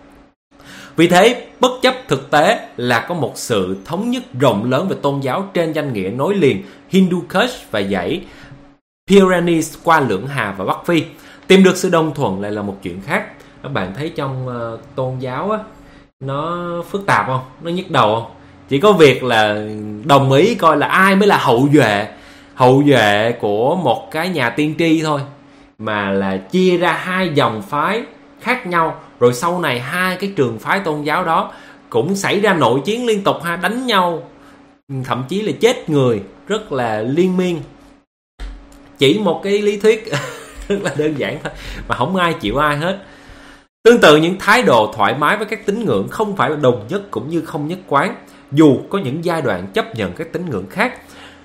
Vì thế, bất chấp thực tế là có một sự thống nhất rộng lớn về tôn giáo trên danh nghĩa nối liền Hindu Kush và dãy Pyrenees qua Lưỡng Hà và Bắc Phi, tìm được sự đồng thuận lại là một chuyện khác. Các bạn thấy trong tôn giáo á, nó phức tạp không? Nó nhức đầu không? Chỉ có việc là đồng ý coi là ai mới là hậu duệ của một cái nhà tiên tri thôi, mà là chia ra hai dòng phái khác nhau, rồi sau này hai cái trường phái tôn giáo đó cũng xảy ra nội chiến liên tục ha, đánh nhau, thậm chí là chết người rất là liên miên. Chỉ một cái lý thuyết rất là đơn giản thôi mà không ai chịu ai hết. Tương tự, những thái độ thoải mái với các tín ngưỡng không phải là đồng nhất cũng như không nhất quán, dù có những giai đoạn chấp nhận các tín ngưỡng khác.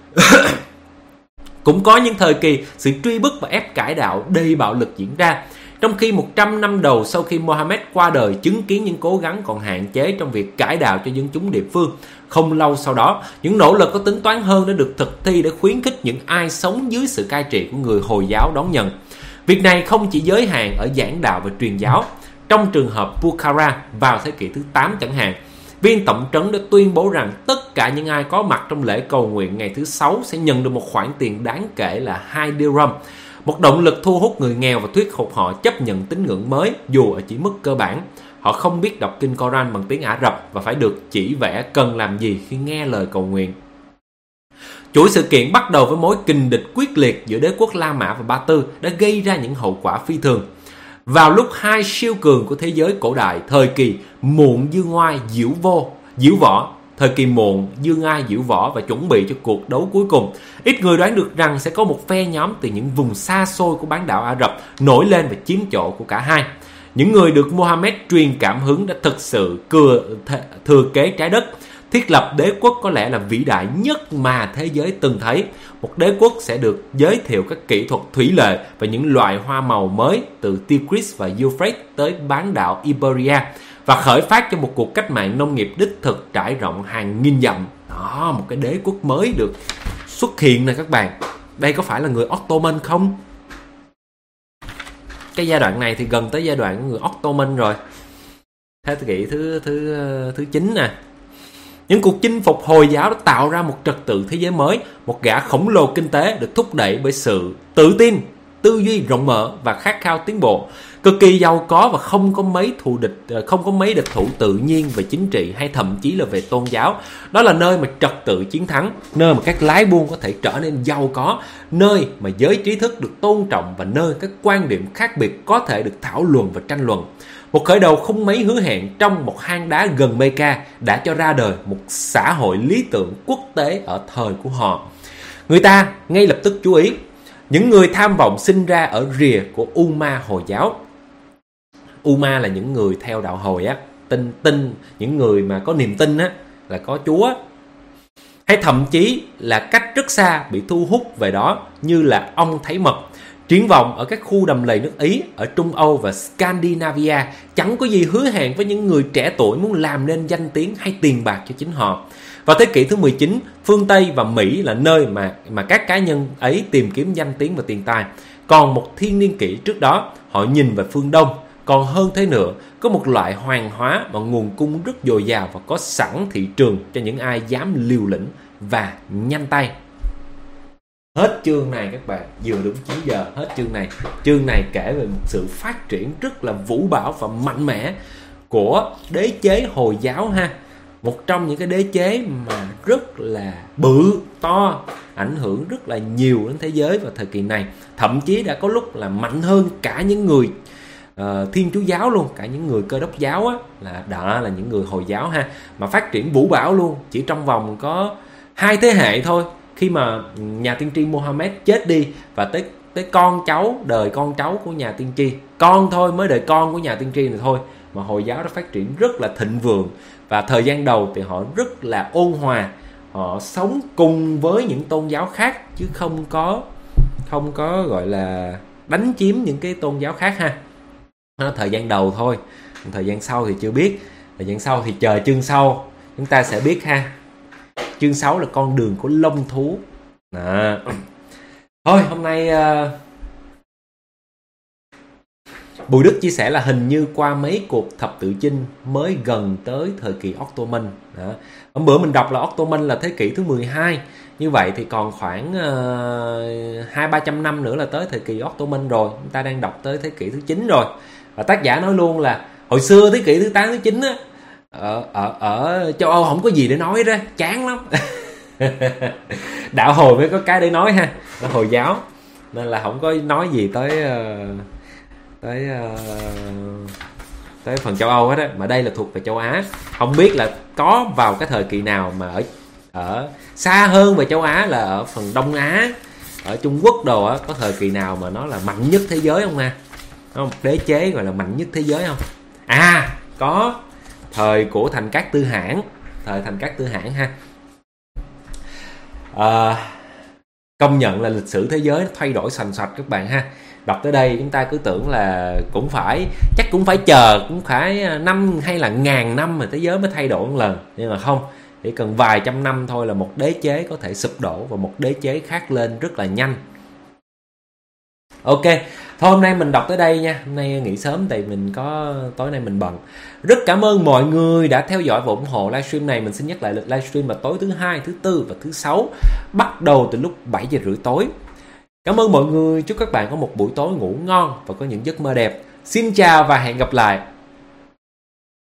Cũng có những thời kỳ sự truy bức và ép cải đạo đầy bạo lực diễn ra, trong khi 100 năm đầu sau khi Mohammed qua đời chứng kiến những cố gắng còn hạn chế trong việc cải đạo cho dân chúng địa phương. Không lâu sau đó, những nỗ lực có tính toán hơn đã được thực thi để khuyến khích những ai sống dưới sự cai trị của người Hồi giáo đón nhận. Việc này không chỉ giới hạn ở giảng đạo và truyền giáo. Trong trường hợp Bukhara vào thế kỷ thứ 8 chẳng hạn, viên tổng trấn đã tuyên bố rằng tất cả những ai có mặt trong lễ cầu nguyện ngày thứ 6 sẽ nhận được một khoản tiền đáng kể là 2 dirham, một động lực thu hút người nghèo và thuyết phục họ chấp nhận tín ngưỡng mới dù ở chỉ mức cơ bản. Họ không biết đọc kinh Koran bằng tiếng Ả Rập và phải được chỉ vẽ cần làm gì khi nghe lời cầu nguyện. Chuỗi sự kiện bắt đầu với mối kình địch quyết liệt giữa đế quốc La Mã và Ba Tư đã gây ra những hậu quả phi thường. Vào lúc hai siêu cường của thế giới cổ đại, thời kỳ muộn dương ngoai diễu võ, thời kỳ muộn dương ai diễu võ và chuẩn bị cho cuộc đấu cuối cùng, ít người đoán được rằng sẽ có một phe nhóm từ những vùng xa xôi của bán đảo Ả Rập nổi lên và chiếm chỗ của cả hai. Những người được Mohammed truyền cảm hứng đã thực sự thừa kế trái đất, thiết lập đế quốc có lẽ là vĩ đại nhất mà thế giới từng thấy. Một đế quốc sẽ được giới thiệu các kỹ thuật thủy lợi và những loại hoa màu mới từ Tigris và Euphrates tới bán đảo Iberia, và khởi phát cho một cuộc cách mạng nông nghiệp đích thực trải rộng hàng nghìn dặm. Đó, một cái đế quốc mới được xuất hiện nè các bạn. Đây có phải là người Ottoman không? Cái giai đoạn này thì gần tới giai đoạn của người Ottoman rồi. thế kỷ thứ 9 nè. Những cuộc chinh phục Hồi giáo đã tạo ra một trật tự thế giới mới, một gã khổng lồ kinh tế được thúc đẩy bởi sự tự tin, tư duy rộng mở và khát khao tiến bộ, cực kỳ giàu có và không có mấy địch thủ tự nhiên về chính trị hay thậm chí là về tôn giáo. Đó là nơi mà trật tự chiến thắng, nơi mà các lái buôn có thể trở nên giàu có, nơi mà giới trí thức được tôn trọng và nơi các quan điểm khác biệt có thể được thảo luận và tranh luận. Một khởi đầu không mấy hứa hẹn trong một hang đá gần Mecca đã cho ra đời một xã hội lý tưởng quốc tế ở thời của họ. Người ta ngay lập tức chú ý những người tham vọng sinh ra ở rìa của Umma Hồi giáo. Umma là những người theo đạo Hồi á, tin những người mà có niềm tin á, là có Chúa, hay thậm chí là cách rất xa bị thu hút về đó, như là ong thấy mật. Triển vọng ở các khu đầm lầy nước Ý, ở Trung Âu và Scandinavia chẳng có gì hứa hẹn với những người trẻ tuổi muốn làm nên danh tiếng hay tiền bạc cho chính họ. Vào thế kỷ thứ 19, phương Tây và Mỹ là nơi mà các cá nhân ấy tìm kiếm danh tiếng và tiền tài. Còn một thiên niên kỷ trước đó, họ nhìn về phương Đông. Còn hơn thế nữa, có một loại hoàng hóa và nguồn cung rất dồi dào và có sẵn thị trường cho những ai dám liều lĩnh và nhanh tay. Hết chương này các bạn, vừa đúng 9 giờ, hết chương này. Chương này kể về một sự phát triển rất là vũ bão và mạnh mẽ của đế chế Hồi giáo ha. Một trong những cái đế chế mà rất là bự, to, ảnh hưởng rất là nhiều đến thế giới vào thời kỳ này. Thậm chí đã có lúc là mạnh hơn cả những người Thiên Chúa giáo luôn, cả những người Cơ Đốc giáo á, đó là những người Hồi giáo ha. Mà phát triển vũ bão luôn, chỉ trong vòng có 2 thế hệ thôi. Khi mà nhà tiên tri Mohammed chết đi và tới con cháu, đời con cháu của nhà tiên tri, con thôi, mới đời con của nhà tiên tri này thôi, mà Hồi giáo đã phát triển rất là thịnh vượng. Và thời gian đầu thì họ rất là ôn hòa, họ sống cùng với những tôn giáo khác chứ không có gọi là đánh chiếm những cái tôn giáo khác ha. Đó, thời gian đầu thôi, thời gian sau thì chưa biết, thời gian sau thì chờ chương sau chúng ta sẽ biết ha. Chương 6 là con đường của long thú. Thôi hôm nay Bùi Đức chia sẻ là hình như qua mấy cuộc thập tự chinh mới gần tới thời kỳ Ottoman. Hôm bữa mình đọc là Ottoman là thế kỷ thứ 12. Như vậy thì còn khoảng 200-300 năm nữa là tới thời kỳ Ottoman rồi. Chúng ta đang đọc tới thế kỷ thứ 9 rồi. Và tác giả nói luôn là hồi xưa thế kỷ thứ 8, thứ 9 á, ở châu Âu không có gì để nói đó, chán lắm. Đạo Hồi mới có cái để nói ha, là Hồi giáo, nên là không có nói gì tới phần châu Âu hết á, mà đây là thuộc về châu Á. Không biết là có vào cái thời kỳ nào mà ở xa hơn về châu Á là ở phần Đông Á, ở Trung Quốc đồ á, có thời kỳ nào mà nó là mạnh nhất thế giới không ha? Có một đế chế gọi là mạnh nhất thế giới không? Có thời của Thành Cát Tư Hãn, thời Thành Cát Tư Hãn ha. Công nhận là lịch sử thế giới nó thay đổi sành sạch các bạn ha. Đọc tới đây chúng ta cứ tưởng là chắc cũng phải chờ, cũng phải 5 hay là 1000 năm mà thế giới mới thay đổi một lần. Nhưng mà không, chỉ cần vài trăm năm thôi là một đế chế có thể sụp đổ và một đế chế khác lên rất là nhanh. Ok, thôi hôm nay mình đọc tới đây nha. Hôm nay nghỉ sớm tại mình tối nay mình bận. Rất cảm ơn mọi người đã theo dõi và ủng hộ livestream này. Mình xin nhắc lại lịch livestream vào tối thứ 2, thứ 4 và thứ 6, bắt đầu từ lúc 7 giờ rưỡi tối. Cảm ơn mọi người, chúc các bạn có một buổi tối ngủ ngon và có những giấc mơ đẹp. Xin chào và hẹn gặp lại.